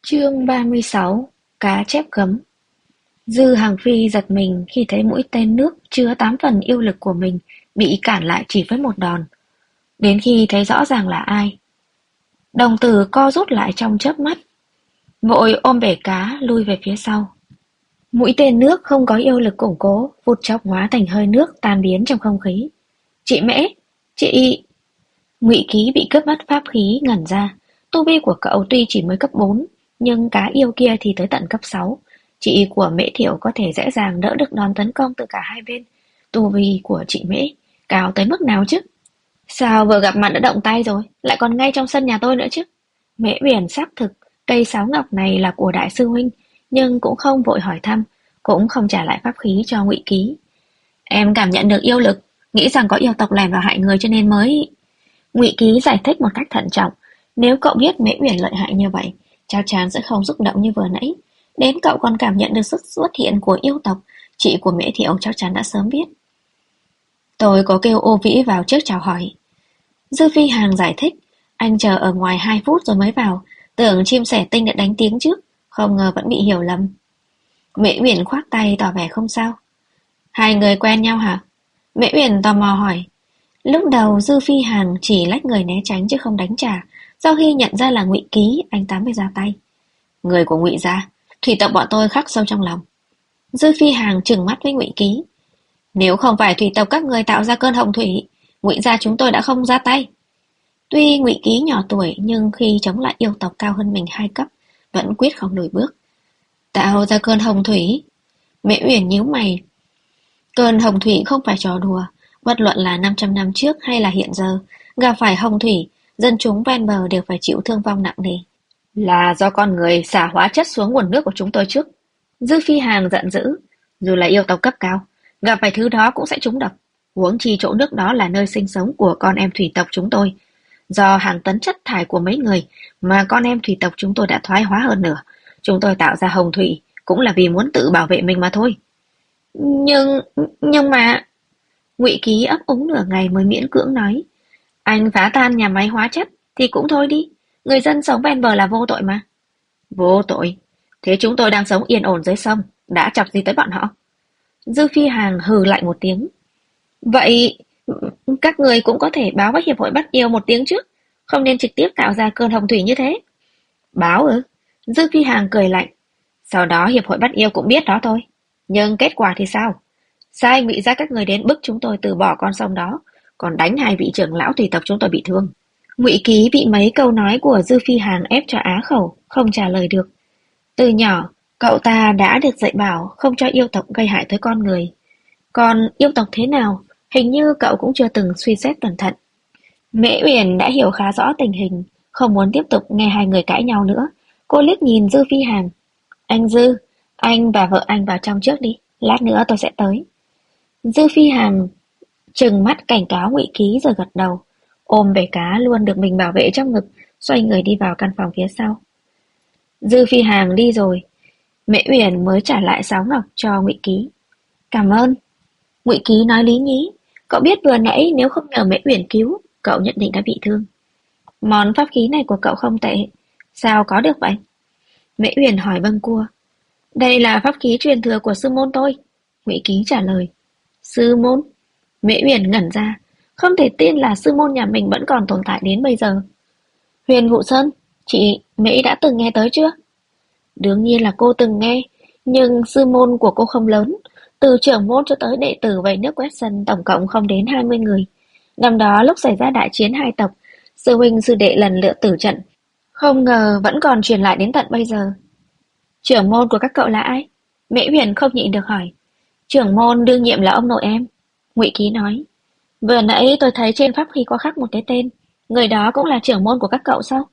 Chương 36. Cá chép gấm. Dư Hàng Phi giật mình khi thấy mũi tên nước chứa 8 phần yêu lực của mình bị cản lại chỉ với một đòn. Đến khi thấy rõ ràng là ai, đồng tử co rút lại trong chớp mắt, vội ôm bể cá lui về phía sau. Mũi tên nước không có yêu lực củng cố, vụt chốc hóa thành hơi nước tan biến trong không khí. Chị Mễ, chị... Ngụy Ký bị cướp mất pháp khí ngẩn ra. Tu vi của cậu tuy chỉ mới cấp 4, nhưng cá yêu kia thì tới tận cấp 6. Chị của Mễ Thiểu có thể dễ dàng đỡ được đòn tấn công từ cả hai bên. Tu vi của chị Mễ cao tới mức nào chứ? Sao vừa gặp mặt đã động tay rồi, lại còn ngay trong sân nhà tôi nữa chứ? Mễ Uyển xác thực, cây sáo ngọc này là của đại sư huynh, nhưng cũng không vội hỏi thăm, cũng không trả lại pháp khí cho Ngụy Ký. Em cảm nhận được yêu lực, nghĩ rằng có yêu tộc lẻn vào hại người cho nên mới... Ngụy Ký giải thích một cách thận trọng, nếu cậu biết Mễ Uyển lợi hại như vậy, chắc chắn sẽ không xúc động như vừa nãy. Đến cậu còn cảm nhận được sức xuất hiện của yêu tộc, chị của Mễ Thiệu chắc chắn đã sớm biết. Tôi có kêu Ô Vĩ vào trước chào hỏi. Dư Phi Hằng giải thích, anh chờ ở ngoài 2 phút rồi mới vào, tưởng chim sẻ tinh đã đánh tiếng trước, không ngờ vẫn bị hiểu lầm. Mễ Uyển khoác tay tỏ vẻ không sao. Hai người quen nhau hả? Mễ Uyển tò mò hỏi. Lúc đầu Dư Phi Hằng chỉ lách người né tránh chứ không đánh trả. Sau khi nhận ra là Ngụy Ký, anh ta mới ra tay. Người của Ngụy gia, thủy tộc bọn tôi khắc sâu trong lòng. Dư Phi Hằng trừng mắt với Ngụy Ký. Nếu không phải thủy tộc các người tạo ra cơn hồng thủy, Ngụy gia chúng tôi đã không ra tay. Tuy Ngụy Ký nhỏ tuổi nhưng khi chống lại yêu tộc cao hơn mình 2 cấp, vẫn quyết không lùi bước. Tạo ra cơn hồng thủy? Mễ Uyển nhíu mày. Cơn hồng thủy không phải trò đùa. Bất luận là 500 năm trước hay là hiện giờ, gặp phải hồng thủy, dân chúng ven bờ đều phải chịu thương vong nặng nề. Là do con người xả hóa chất xuống nguồn nước của chúng tôi trước. Dư Phi Hằng giận dữ, dù là yêu tộc cấp cao, gặp phải thứ đó cũng sẽ trúng độc. Huống chi chỗ nước đó là nơi sinh sống của con em thủy tộc chúng tôi. Do hàng tấn chất thải của mấy người mà con em thủy tộc chúng tôi đã thoái hóa hơn nửa. Chúng tôi tạo ra hồng thủy cũng là vì muốn tự bảo vệ mình mà thôi. Nhưng mà... Ngụy Ký ấp úng nửa ngày mới miễn cưỡng nói. Anh phá tan nhà máy hóa chất thì cũng thôi đi. Người dân sống ven bờ là vô tội mà. Vô tội? Thế chúng tôi đang sống yên ổn dưới sông, đã chọc gì tới bọn họ? Dư Phi Hằng hừ lại một tiếng. Vậy các người cũng có thể báo với hiệp hội bắt yêu một tiếng trước, không nên trực tiếp tạo ra cơn hồng thủy như thế. Báo ư? Dư Phi Hằng cười lạnh. Sau đó hiệp hội bắt yêu cũng biết đó thôi. Nhưng kết quả thì sao? Sai Ngụy gia các người đến bức chúng tôi từ bỏ con sông đó, còn đánh hai vị trưởng lão thủy tộc chúng tôi bị thương. Ngụy Ký bị mấy câu nói của Dư Phi Hằng ép cho á khẩu, không trả lời được. Từ nhỏ, cậu ta đã được dạy bảo không cho yêu tộc gây hại tới con người. Còn yêu tộc thế nào, hình như cậu cũng chưa từng suy xét cẩn thận. Mễ Uyển đã hiểu khá rõ tình hình, không muốn tiếp tục nghe hai người cãi nhau nữa. Cô liếc nhìn Dư Phi Hằng. Anh Dư, anh và vợ anh vào trong trước đi, lát nữa tôi sẽ tới. Dư Phi Hằng trừng mắt cảnh cáo Ngụy Ký rồi gật đầu, ôm bể cá luôn được mình bảo vệ trong ngực, xoay người đi vào căn phòng phía sau. Dư Phi Hằng đi rồi, Mễ Uyển mới trả lại sáo ngọc cho Ngụy Ký. Cảm ơn. Ngụy Ký nói lý nhí, cậu biết vừa nãy nếu không nhờ Mễ Uyển cứu, cậu nhất định đã bị thương. Món pháp khí này của cậu không tệ, sao có được vậy? Mễ Uyển hỏi bâng cua. Đây là pháp khí truyền thừa của sư môn tôi, Ngụy Ký trả lời. Sư môn? Mễ Uyển ngẩn ra, không thể tin là sư môn nhà mình vẫn còn tồn tại đến bây giờ. Huyền Vũ Sơn, chị Mễ đã từng nghe tới chưa? Đương nhiên là cô từng nghe, nhưng sư môn của cô không lớn, từ trưởng môn cho tới đệ tử vây nước quét sân tổng cộng không đến 20 người. Năm đó lúc xảy ra đại chiến hai tộc, sư huynh sư đệ lần lượt tử trận, không ngờ vẫn còn truyền lại đến tận bây giờ. Trưởng môn của các cậu là ai? Mễ Uyển không nhịn được hỏi. Trưởng môn đương nhiệm là ông nội em, Ngụy Ký nói. Vừa nãy tôi thấy trên pháp khí có khắc một cái tên, người đó cũng là trưởng môn của các cậu sao?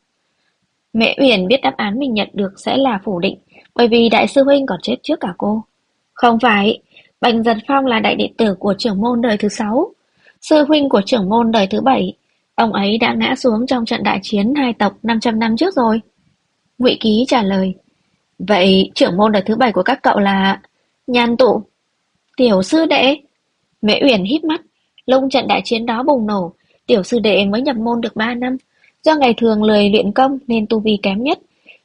Mễ Uyển biết đáp án mình nhận được sẽ là phủ định, bởi vì đại sư huynh còn chết trước cả cô. Không phải, Bạch Giật Phong là đại đệ tử của trưởng môn đời thứ 6, sư huynh của trưởng môn đời thứ 7. Ông ấy đã ngã xuống trong trận đại chiến hai tộc 500 năm trước rồi. Ngụy Ký trả lời. Vậy trưởng môn đời thứ 7 của các cậu là... Nhan Tụ. Tiểu sư đệ. Mễ Uyển híp mắt. Lúc trận đại chiến đó bùng nổ, tiểu sư đệ mới nhập môn được 3 năm. Do ngày thường lười luyện công nên tu vi kém nhất.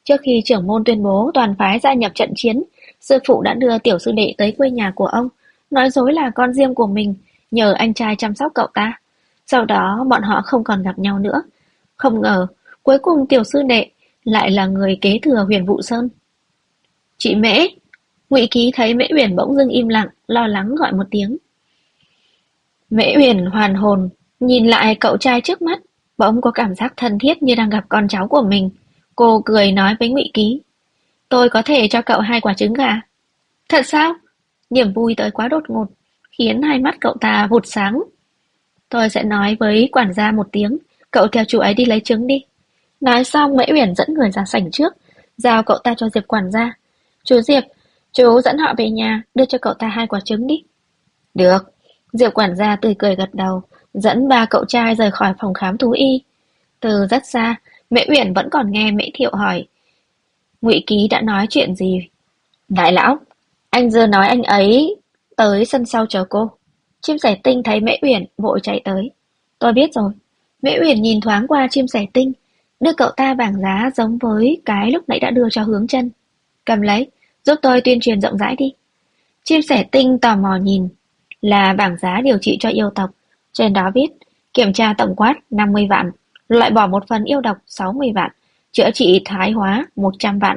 Trước khi trưởng môn tuyên bố toàn phái gia nhập trận chiến, sư phụ đã đưa tiểu sư đệ tới quê nhà của ông, nói dối là con riêng của mình, nhờ anh trai chăm sóc cậu ta. Sau đó bọn họ không còn gặp nhau nữa. Không ngờ, cuối cùng tiểu sư đệ lại là người kế thừa Huyền Vũ Sơn. Chị Mễ! Ngụy Ký thấy Mễ Uyển bỗng dưng im lặng, lo lắng gọi một tiếng. Mễ Uyển hoàn hồn, nhìn lại cậu trai trước mắt, bỗng có cảm giác thân thiết như đang gặp con cháu của mình. Cô cười nói với Ngụy Ký, tôi có thể cho cậu 2 quả trứng gà. Thật sao? Niềm vui tới quá đột ngột, khiến hai mắt cậu ta vụt sáng. Tôi sẽ nói với quản gia một tiếng, cậu theo chú ấy đi lấy trứng đi. Nói xong Mễ Uyển dẫn người ra sảnh trước, giao cậu ta cho Diệp quản gia. Chú Diệp, chú dẫn họ về nhà, đưa cho cậu ta 2 quả trứng đi. Được. Diệp quản gia tươi cười gật đầu, dẫn 3 cậu trai rời khỏi phòng khám thú y. Từ rất xa, Mễ Uyển vẫn còn nghe Mễ Thiệu hỏi Ngụy Ký đã nói chuyện gì. Đại lão, anh Dơ nói anh ấy tới sân sau chờ cô. Chim sẻ tinh thấy Mễ Uyển vội chạy tới. Tôi biết rồi. Mễ Uyển nhìn thoáng qua chim sẻ tinh, đưa cậu ta bảng giá giống với cái lúc nãy đã đưa cho Hướng Chân. Cầm lấy, giúp tôi tuyên truyền rộng rãi đi. Chim sẻ tinh tò mò nhìn, là bảng giá điều trị cho yêu tộc. Trên đó viết, kiểm tra tổng quát 50 vạn, loại bỏ một phần yêu độc 60 vạn, chữa trị thoái hóa 100 vạn.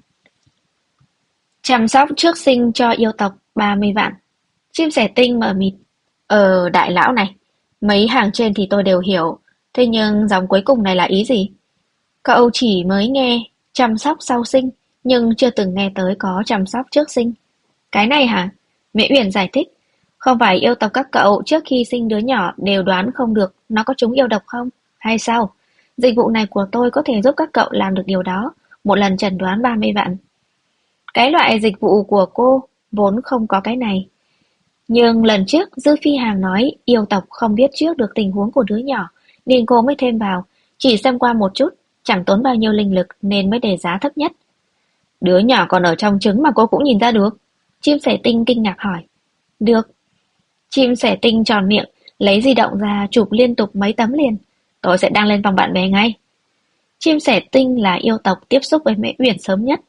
Chăm sóc trước sinh cho yêu tộc 30 vạn. Chim sẻ tinh mờ mịt. Đại lão này, mấy hàng trên thì tôi đều hiểu, thế nhưng dòng cuối cùng này là ý gì? Cậu chỉ mới nghe chăm sóc sau sinh, nhưng chưa từng nghe tới có chăm sóc trước sinh. Cái này hả? Mễ Uyển giải thích. Không phải yêu tộc các cậu trước khi sinh đứa nhỏ đều đoán không được nó có trúng yêu độc không? Hay sao? Dịch vụ này của tôi có thể giúp các cậu làm được điều đó. Một lần chẩn đoán 30 vạn. Cái loại dịch vụ của cô vốn không có cái này. Nhưng lần trước Dư Phi Hàm nói yêu tộc không biết trước được tình huống của đứa nhỏ, nên cô mới thêm vào. Chỉ xem qua một chút, chẳng tốn bao nhiêu linh lực nên mới đề giá thấp nhất. Đứa nhỏ còn ở trong trứng mà cô cũng nhìn ra được. Chim sẻ tinh kinh ngạc hỏi. Được. Chim sẻ tinh tròn miệng, lấy di động ra chụp liên tục mấy tấm liền. Tôi sẽ đăng lên vòng bạn bè ngay. Chim sẻ tinh là yêu tộc tiếp xúc với Mễ Uyển sớm nhất.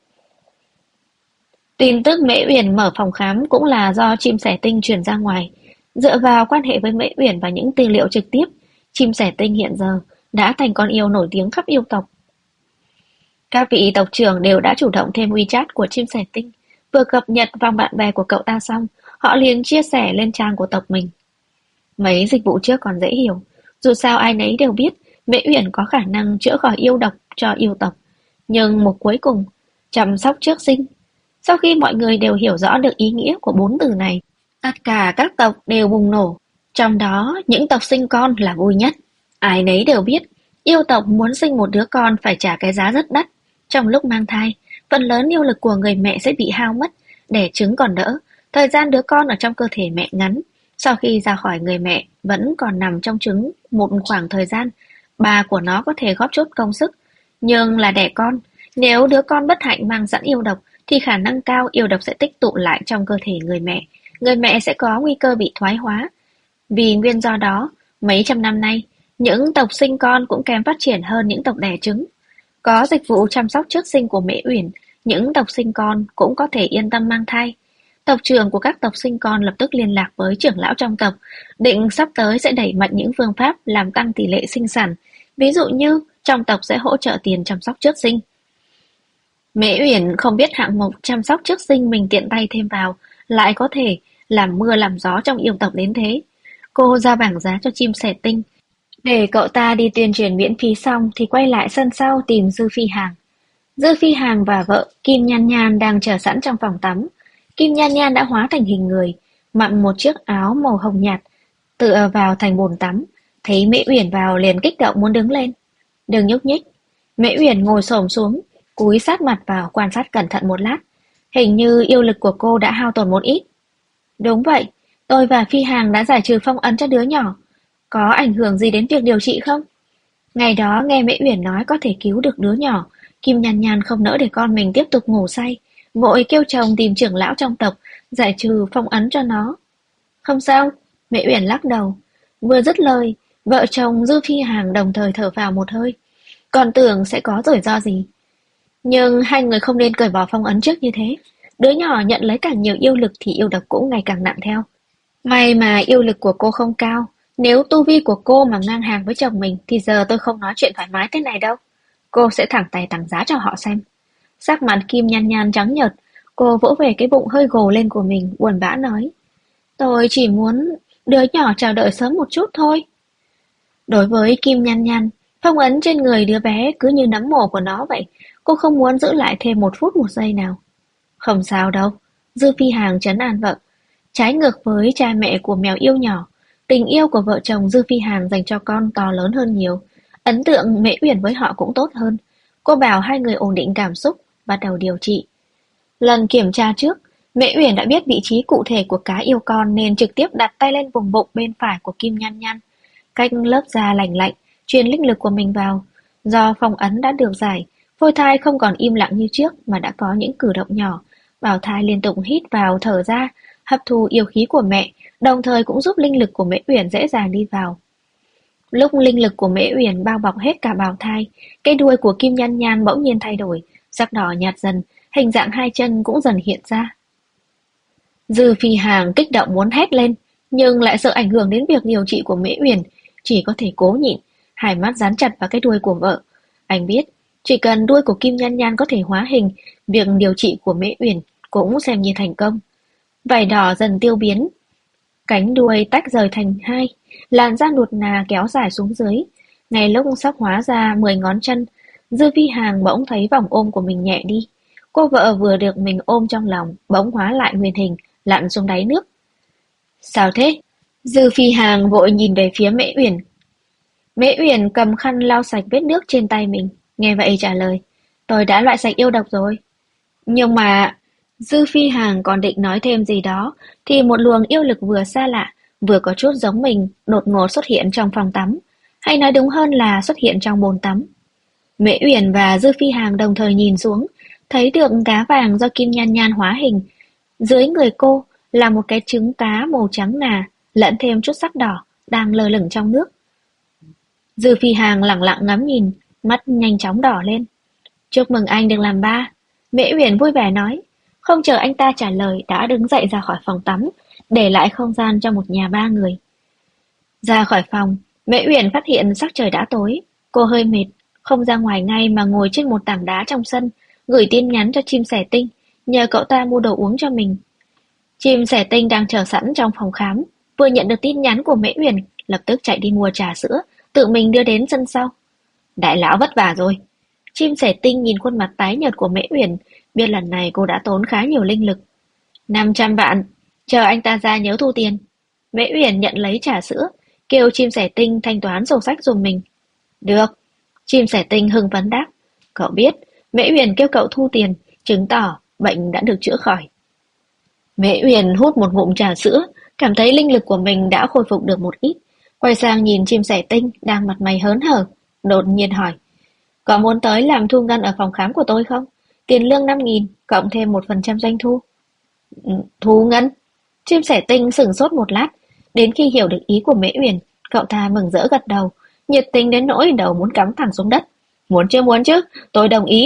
Tin tức Mễ Uyển mở phòng khám cũng là do chim sẻ tinh truyền ra ngoài. Dựa vào quan hệ với Mễ Uyển và những tư liệu trực tiếp, chim sẻ tinh hiện giờ đã thành con yêu nổi tiếng khắp yêu tộc. Các vị tộc trưởng đều đã chủ động thêm WeChat của chim sẻ tinh. Vừa cập nhật vòng bạn bè của cậu ta xong, họ liền chia sẻ lên trang của tộc mình. Mấy dịch vụ trước còn dễ hiểu, dù sao ai nấy đều biết Mễ Uyển có khả năng chữa khỏi yêu độc cho yêu tộc. Nhưng mục cuối cùng, chăm sóc trước sinh. Sau khi mọi người đều hiểu rõ được ý nghĩa của 4 từ này, tất cả các tộc đều bùng nổ. Trong đó, những tộc sinh con là vui nhất. Ai nấy đều biết, yêu tộc muốn sinh một đứa con phải trả cái giá rất đắt. Trong lúc mang thai, phần lớn yêu lực của người mẹ sẽ bị hao mất, đẻ trứng còn đỡ. Thời gian đứa con ở trong cơ thể mẹ ngắn, sau khi ra khỏi người mẹ vẫn còn nằm trong trứng một khoảng thời gian, bà của nó có thể góp chút công sức. Nhưng là đẻ con, nếu đứa con bất hạnh mang sẵn yêu độc thì khả năng cao yêu độc sẽ tích tụ lại trong cơ thể người mẹ sẽ có nguy cơ bị thoái hóa. Vì nguyên do đó, mấy trăm năm nay, những tộc sinh con cũng kém phát triển hơn những tộc đẻ trứng. Có dịch vụ chăm sóc trước sinh của Mễ Uyển, những tộc sinh con cũng có thể yên tâm mang thai. Tộc trưởng của các tộc sinh con lập tức liên lạc với trưởng lão trong tộc, định sắp tới sẽ đẩy mạnh những phương pháp làm tăng tỷ lệ sinh sản, ví dụ như trong tộc sẽ hỗ trợ tiền chăm sóc trước sinh. Mễ Uyển không biết hạng mục chăm sóc trước sinh mình tiện tay thêm vào lại có thể làm mưa làm gió trong yêu tộc đến thế. Cô ra bảng giá cho chim sẻ tinh, để cậu ta đi tuyên truyền miễn phí xong thì quay lại sân sau tìm Dư Phi Hàn. Dư Phi Hàn và vợ Kim Nhan Nhan đang chờ sẵn trong phòng tắm. Kim Nhan Nhan đã hóa thành hình người, mặc một chiếc áo màu hồng nhạt, tựa vào thành bồn tắm. Thấy Mễ Uyển vào liền kích động muốn đứng lên. Đừng nhúc nhích. Mễ Uyển ngồi xổm xuống, cúi sát mặt vào quan sát cẩn thận một lát. Hình như yêu lực của cô đã hao tổn một ít. Đúng vậy, tôi và Phi Hàn đã giải trừ phong ấn cho đứa nhỏ. Có ảnh hưởng gì đến việc điều trị không? Ngày đó nghe Mễ Uyển nói có thể cứu được đứa nhỏ, Kim Nhan Nhan không nỡ để con mình tiếp tục ngủ say, vội kêu chồng tìm trưởng lão trong tộc, giải trừ phong ấn cho nó. Không sao, Mễ Uyển lắc đầu. Vừa dứt lời, vợ chồng Dư Phi Hàn đồng thời thở phào một hơi. Còn tưởng sẽ có rủi ro gì. Nhưng hai người không nên cởi bỏ phong ấn trước như thế. Đứa nhỏ nhận lấy càng nhiều yêu lực thì yêu độc cũng ngày càng nặng theo. May mà yêu lực của cô không cao. Nếu tu vi của cô mà ngang hàng với chồng mình thì giờ tôi không nói chuyện thoải mái thế này đâu. Cô sẽ thẳng tay tặng giá cho họ xem. Sắc mặt Kim Nhan Nhan trắng nhợt, cô vỗ về cái bụng hơi gồ lên của mình, buồn bã nói. Tôi chỉ muốn đứa nhỏ chờ đợi sớm một chút thôi. Đối với Kim Nhan Nhan, phong ấn trên người đứa bé cứ như nấm mồ của nó vậy. Cô không muốn giữ lại thêm một phút một giây nào. Không sao đâu. Dư Phi Hàng trấn an vợ. Trái ngược với cha mẹ của mèo yêu nhỏ, tình yêu của vợ chồng Dư Phi Hàng dành cho con to lớn hơn nhiều. Ấn tượng Mễ Uyển với họ cũng tốt hơn. Cô bảo hai người ổn định cảm xúc, bắt đầu điều trị. Lần kiểm tra trước, Mễ Uyển đã biết vị trí cụ thể của cá yêu con nên trực tiếp đặt tay lên vùng bụng bên phải của Kim Nhan Nhan. Cách lớp da lành lạnh, truyền linh lực của mình vào. Do phong ấn đã được giải, phôi thai không còn im lặng như trước mà đã có những cử động nhỏ. Bào thai liên tục hít vào thở ra, hấp thu yêu khí của mẹ, đồng thời cũng giúp linh lực của Mễ Uyển dễ dàng đi vào. Lúc linh lực của Mễ Uyển bao bọc hết cả bào thai, cái đuôi của Kim Nhan Nhan bỗng nhiên thay đổi, sắc đỏ nhạt dần, hình dạng hai chân cũng dần hiện ra. Dư Phi Hàng kích động muốn hét lên, nhưng lại sợ ảnh hưởng đến việc điều trị của Mễ Uyển, chỉ có thể cố nhịn, hai mắt dán chặt vào cái đuôi của vợ. Anh biết, chỉ cần đuôi của Kim Nhan Nhan có thể hóa hình, việc điều trị của Mễ Uyển cũng xem như thành công. Vảy đỏ dần tiêu biến, cánh đuôi tách rời thành hai, làn da nuột nà kéo dài xuống dưới. Ngay lúc sắp hóa ra 10 ngón chân, Dư Phi Hàng bỗng thấy vòng ôm của mình nhẹ đi. Cô vợ vừa được mình ôm trong lòng, bỗng hóa lại nguyên hình, lặn xuống đáy nước. Sao thế? Dư Phi Hàng vội nhìn về phía Mễ Uyển. Mễ Uyển cầm khăn lau sạch vết nước trên tay mình, nghe vậy trả lời. Tôi đã loại sạch yêu độc rồi. Nhưng mà... Dư Phi Hàng còn định nói thêm gì đó, thì một luồng yêu lực vừa xa lạ, vừa có chút giống mình, đột ngột xuất hiện trong phòng tắm. Hay nói đúng hơn là xuất hiện trong bồn tắm. Mễ Uyển và Dư Phi Hàng đồng thời nhìn xuống, thấy được cá vàng do Kim Nhan Nhan hóa hình. Dưới người cô là một cái trứng cá màu trắng ngà, lẫn thêm chút sắc đỏ, đang lơ lửng trong nước. Dư Phi Hàng lặng lặng ngắm nhìn, mắt nhanh chóng đỏ lên. Chúc mừng anh được làm ba. Mễ Uyển vui vẻ nói. Không chờ anh ta trả lời đã đứng dậy ra khỏi phòng tắm, để lại không gian cho một nhà ba người. Ra khỏi phòng, Mễ Uyển phát hiện sắc trời đã tối. Cô hơi mệt, không ra ngoài ngay mà ngồi trên một tảng đá trong sân, gửi tin nhắn cho chim sẻ tinh, nhờ cậu ta mua đồ uống cho mình. Chim sẻ tinh đang chờ sẵn trong phòng khám, vừa nhận được tin nhắn của Mễ Uyển, lập tức chạy đi mua trà sữa, tự mình đưa đến sân sau. Đại lão vất vả rồi. Chim sẻ tinh nhìn khuôn mặt tái nhợt của Mễ Uyển, biết lần này cô đã tốn khá nhiều linh lực. 500 vạn, chờ anh ta ra nhớ thu tiền. Mễ Uyển nhận lấy trà sữa, kêu chim sẻ tinh thanh toán sổ sách giùm mình. Được. Chim sẻ tinh hưng phấn đáp. Cậu biết, Mễ Uyển kêu cậu thu tiền, chứng tỏ bệnh đã được chữa khỏi. Mễ Uyển hút một ngụm trà sữa, cảm thấy linh lực của mình đã khôi phục được một ít. Quay sang nhìn chim sẻ tinh đang mặt mày hớn hở, đột nhiên hỏi. Có muốn tới làm thu ngân ở phòng khám của tôi không? Tiền lương 5.000, cộng thêm 1% doanh thu. Thu ngân? Chim sẻ tinh sửng sốt một lát, đến khi hiểu được ý của Mễ Uyển, cậu ta mừng rỡ gật đầu, nhiệt tình đến nỗi đầu muốn cắm thẳng xuống đất. Muốn chứ, tôi đồng ý.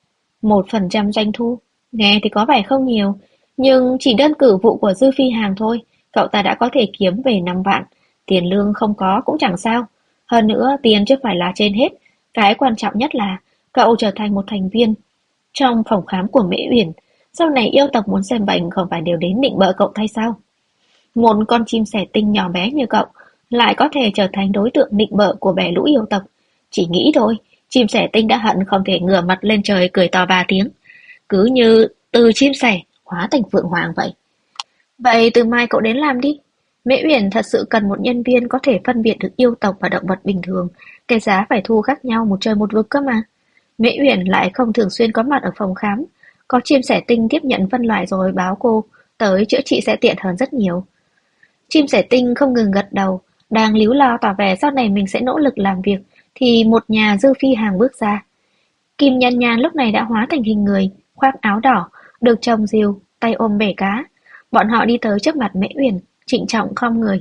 1% doanh thu, nghe thì có vẻ không nhiều, nhưng chỉ đơn cử vụ của Dư Phi Hàng thôi, cậu ta đã có thể kiếm về 5 vạn, tiền lương không có cũng chẳng sao. Hơn nữa, tiền chưa phải là trên hết, cái quan trọng nhất là cậu trở thành một thành viên trong phòng khám của Mễ Uyển. Sau này yêu tộc muốn xem bệnh không phải đều đến định bợ cậu thay sao? Một con chim sẻ tinh nhỏ bé như cậu lại có thể trở thành đối tượng định bợ của bè lũ yêu tộc. Chỉ nghĩ thôi, chim sẻ tinh đã hận không thể ngửa mặt lên trời cười to 3 tiếng. Cứ như từ chim sẻ hóa thành phượng hoàng vậy. Vậy từ mai cậu đến làm đi. Mễ Uyển thật sự cần một nhân viên có thể phân biệt được yêu tộc và động vật bình thường. Cái giá phải thu khác nhau một trời một vực cơ mà. Mễ Uyển lại không thường xuyên có mặt ở phòng khám. Có chim sẻ tinh tiếp nhận phân loại rồi báo cô, tới chữa trị sẽ tiện hơn rất nhiều. Chim sẻ tinh không ngừng gật đầu, đang líu lo tỏ vẻ sau này mình sẽ nỗ lực làm việc, thì một nhà Dư Phi Hàng bước ra. Kim Nhan Nhan lúc này đã hóa thành hình người, khoác áo đỏ, được chồng dìu, tay ôm bể cá. Bọn họ đi tới trước mặt Mễ Uyển, trịnh trọng khom người.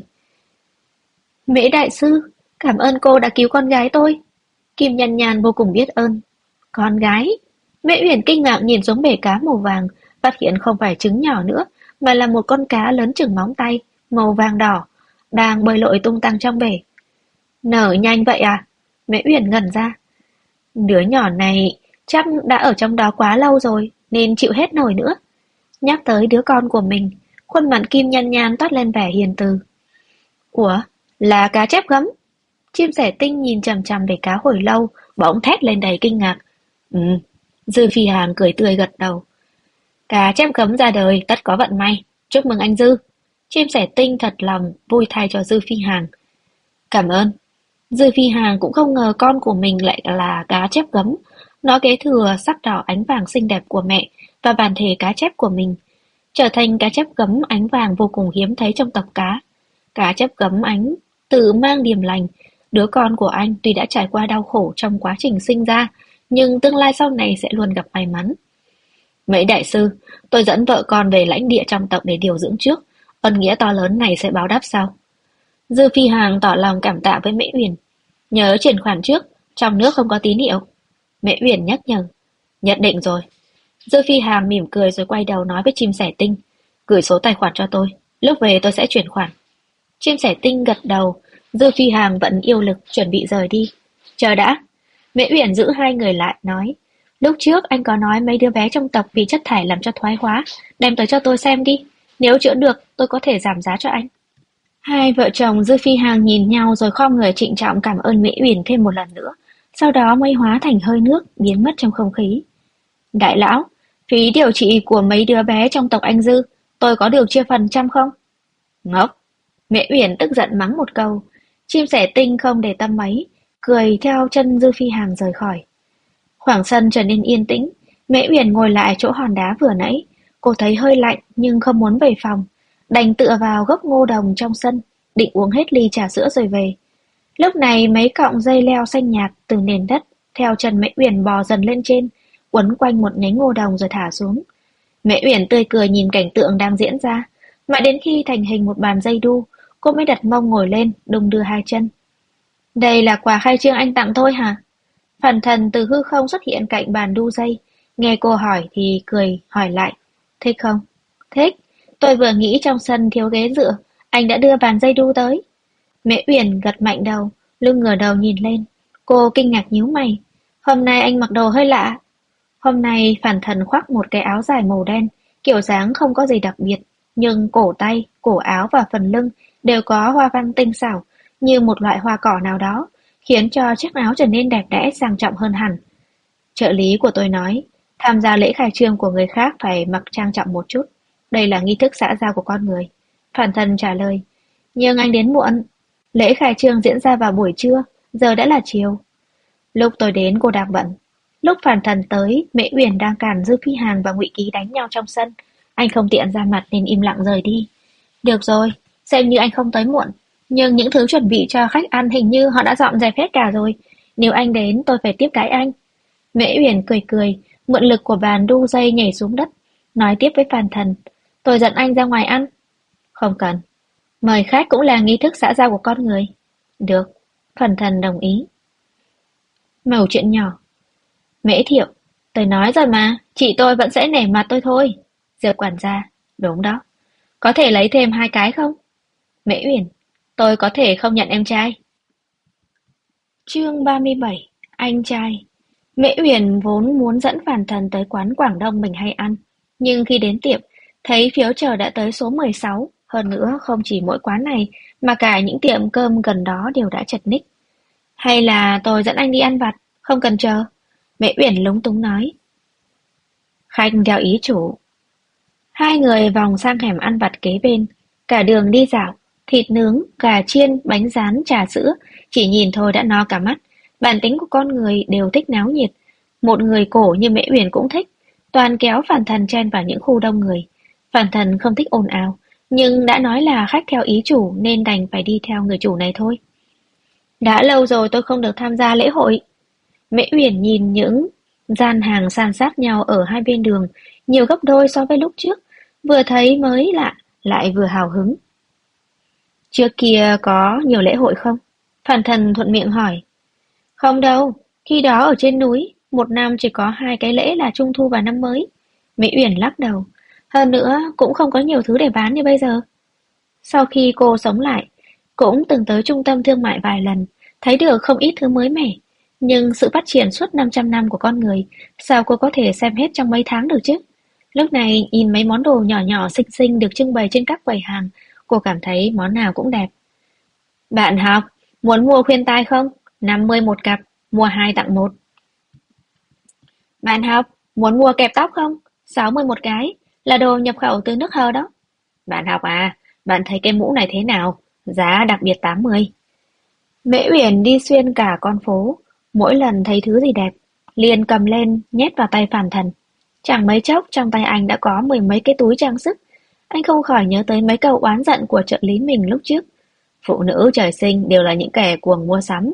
Mễ đại sư, cảm ơn cô đã cứu con gái tôi. Kim Nhan Nhan vô cùng biết ơn. Con gái? Mễ Uyển kinh ngạc nhìn xuống bể cá màu vàng, phát hiện không phải trứng nhỏ nữa, mà là một con cá lớn chừng móng tay, màu vàng đỏ, đang bơi lội tung tăng trong bể. Nở nhanh vậy à? Mễ Uyển ngẩn ra. Đứa nhỏ này chắc đã ở trong đó quá lâu rồi, nên chịu hết nổi nữa. Nhắc tới đứa con của mình, khuôn mặt Kim Nhan Nhan toát lên vẻ hiền từ. Ủa, là cá chép gấm? Chim sẻ tinh nhìn chằm chằm bể cá hồi lâu, bỗng thét lên đầy kinh ngạc. Ừ, Dư Phi Hàn cười tươi gật đầu. Cá chép gấm ra đời, tất có vận may. Chúc mừng anh Dư. Chim sẻ tinh thật lòng, vui thay cho Dư Phi Hàn. Cảm ơn. Dư Phi Hàn cũng không ngờ con của mình lại là cá chép gấm. Nó kế thừa sắc đỏ ánh vàng xinh đẹp của mẹ và bản thể cá chép của mình, trở thành cá chép gấm ánh vàng vô cùng hiếm thấy trong tộc cá. Cá chép gấm ánh tự mang điềm lành. Đứa con của anh tuy đã trải qua đau khổ trong quá trình sinh ra, nhưng tương lai sau này sẽ luôn gặp may mắn. Mấy đại sư, tôi dẫn vợ con về lãnh địa trong tộc để điều dưỡng trước. Ân nghĩa to lớn này sẽ báo đáp sau. Dư Phi Hằng tỏ lòng cảm tạ với Mễ Uyển. Nhớ chuyển khoản trước, trong nước không có tín hiệu. Mễ Uyển nhắc nhở. Nhất định rồi. Dư Phi Hằng mỉm cười rồi quay đầu nói với chim sẻ tinh. Gửi số tài khoản cho tôi, lúc về tôi sẽ chuyển khoản. Chim sẻ tinh gật đầu, Dư Phi Hằng vẫn yêu lực chuẩn bị rời đi. Chờ đã. Mễ Uyển giữ hai người lại, nói. Lúc trước anh có nói mấy đứa bé trong tộc bị chất thải làm cho thoái hóa, đem tới cho tôi xem đi. Nếu chữa được, tôi có thể giảm giá cho anh. Hai vợ chồng Dư Phi Hằng nhìn nhau rồi khom người trịnh trọng cảm ơn Mễ Uyển thêm một lần nữa. Sau đó mới hóa thành hơi nước, biến mất trong không khí. Đại lão, phí điều trị của mấy đứa bé trong tộc anh Dư, tôi có được chia phần trăm không? Ngốc! Mễ Uyển tức giận mắng một câu. Chim sẻ tinh không để tâm mấy, cười theo chân Dư Phi Hằng rời khỏi. Khoảng sân trở nên yên tĩnh, Mễ Uyển ngồi lại chỗ hòn đá vừa nãy. Cô thấy hơi lạnh nhưng không muốn về phòng, đành tựa vào gốc ngô đồng trong sân, định uống hết ly trà sữa rồi về. Lúc này mấy cọng dây leo xanh nhạt từ nền đất theo chân Mễ Uyển bò dần lên trên, quấn quanh một nhánh ngô đồng rồi thả xuống. Mễ Uyển tươi cười nhìn cảnh tượng đang diễn ra, mãi đến khi thành hình một bàn dây đu, cô mới đặt mông ngồi lên, đung đưa hai chân. Đây là quà khai trương anh tặng tôi hả? Phản thần từ hư không xuất hiện cạnh bàn đu dây, nghe cô hỏi thì cười hỏi lại. Thích không? Thích. Tôi vừa nghĩ trong sân thiếu ghế dựa, anh đã đưa bàn dây đu tới. Mễ Uyển gật mạnh đầu, lưng ngửa đầu nhìn lên. Cô kinh ngạc nhíu mày. Hôm nay anh mặc đồ hơi lạ. Hôm nay phản thần khoác một cái áo dài màu đen, kiểu dáng không có gì đặc biệt, nhưng cổ tay, cổ áo và phần lưng đều có hoa văn tinh xảo, như một loại hoa cỏ nào đó, khiến cho chiếc áo trở nên đẹp đẽ sang trọng hơn hẳn. Trợ lý của tôi nói, tham gia lễ khai trương của người khác phải mặc trang trọng một chút. Đây là nghi thức xã giao của con người. Phản thần trả lời, nhưng anh đến muộn. Lễ khai trương diễn ra vào buổi trưa, giờ đã là chiều. Lúc tôi đến cô đang bận. Lúc phản thần tới, Mễ Uyển đang cản Dư Phi Hàn và Ngụy Ký đánh nhau trong sân. Anh không tiện ra mặt nên im lặng rời đi. Được rồi, xem như anh không tới muộn. Nhưng những thứ chuẩn bị cho khách ăn hình như họ đã dọn dẹp hết cả rồi. Nếu anh đến tôi phải tiếp đãi anh. Mễ Uyển cười cười, mượn lực của bàn đu dây nhảy xuống đất, nói tiếp với phản thần. Tôi dẫn anh ra ngoài ăn. Không cần. Mời khách cũng là nghi thức xã giao của con người. Được, phản thần đồng ý. Mẩu chuyện nhỏ. Mễ Thiệu, tôi nói rồi mà, chị tôi vẫn sẽ nể mặt tôi thôi. Diệp quản gia, đúng đó. Có thể lấy thêm hai cái không? Mễ Uyển, tôi có thể không nhận em trai. Chương 37, anh trai. Mễ Uyển vốn muốn dẫn phản thần tới quán Quảng Đông mình hay ăn, nhưng khi đến tiệm, thấy phiếu chờ đã tới số 16, hơn nữa không chỉ mỗi quán này, mà cả những tiệm cơm gần đó đều đã chật ních. Hay là tôi dẫn anh đi ăn vặt, không cần chờ. Mễ Uyển lúng túng nói. Khách theo ý chủ. Hai người vòng sang hẻm ăn vặt kế bên, cả đường đi dạo, thịt nướng, gà chiên, bánh rán, trà sữa, chỉ nhìn thôi đã no cả mắt. Bản tính của con người đều thích náo nhiệt, một người cổ như Mễ Uyển cũng thích, toàn kéo phản thần chen vào những khu đông người. Phản thần không thích ồn ào, nhưng đã nói là khách theo ý chủ nên đành phải đi theo người chủ này thôi. Đã lâu rồi tôi không được tham gia lễ hội. Mễ Uyển nhìn những gian hàng san sát nhau ở hai bên đường, nhiều gấp đôi so với lúc trước, vừa thấy mới lạ, lại vừa hào hứng. Trước kia có nhiều lễ hội không? Phản thần thuận miệng hỏi. Không đâu, khi đó ở trên núi, một năm chỉ có hai cái lễ là Trung thu và năm mới. Mỹ Uyển lắc đầu. Hơn nữa, cũng không có nhiều thứ để bán như bây giờ. Sau khi cô sống lại, cũng từng tới trung tâm thương mại vài lần, thấy được không ít thứ mới mẻ. Nhưng sự phát triển suốt 500 năm của con người, sao cô có thể xem hết trong mấy tháng được chứ? Lúc này nhìn mấy món đồ nhỏ nhỏ xinh xinh được trưng bày trên các quầy hàng, cô cảm thấy món nào cũng đẹp. Bạn học, muốn mua khuyên tai không? 50 một cặp, mua 2 tặng một. Bạn học, muốn mua kẹp tóc không? 60 một cái, là đồ nhập khẩu từ nước Hờ đó. Bạn học à, bạn thấy cái mũ này thế nào? Giá đặc biệt 80. Mễ Uyển đi xuyên cả con phố, mỗi lần thấy thứ gì đẹp, liền cầm lên nhét vào tay Phàn Thần. Chẳng mấy chốc trong tay anh đã có mười mấy cái túi trang sức. Anh không khỏi nhớ tới mấy câu oán giận của trợ lý mình lúc trước. Phụ nữ trời sinh đều là những kẻ cuồng mua sắm.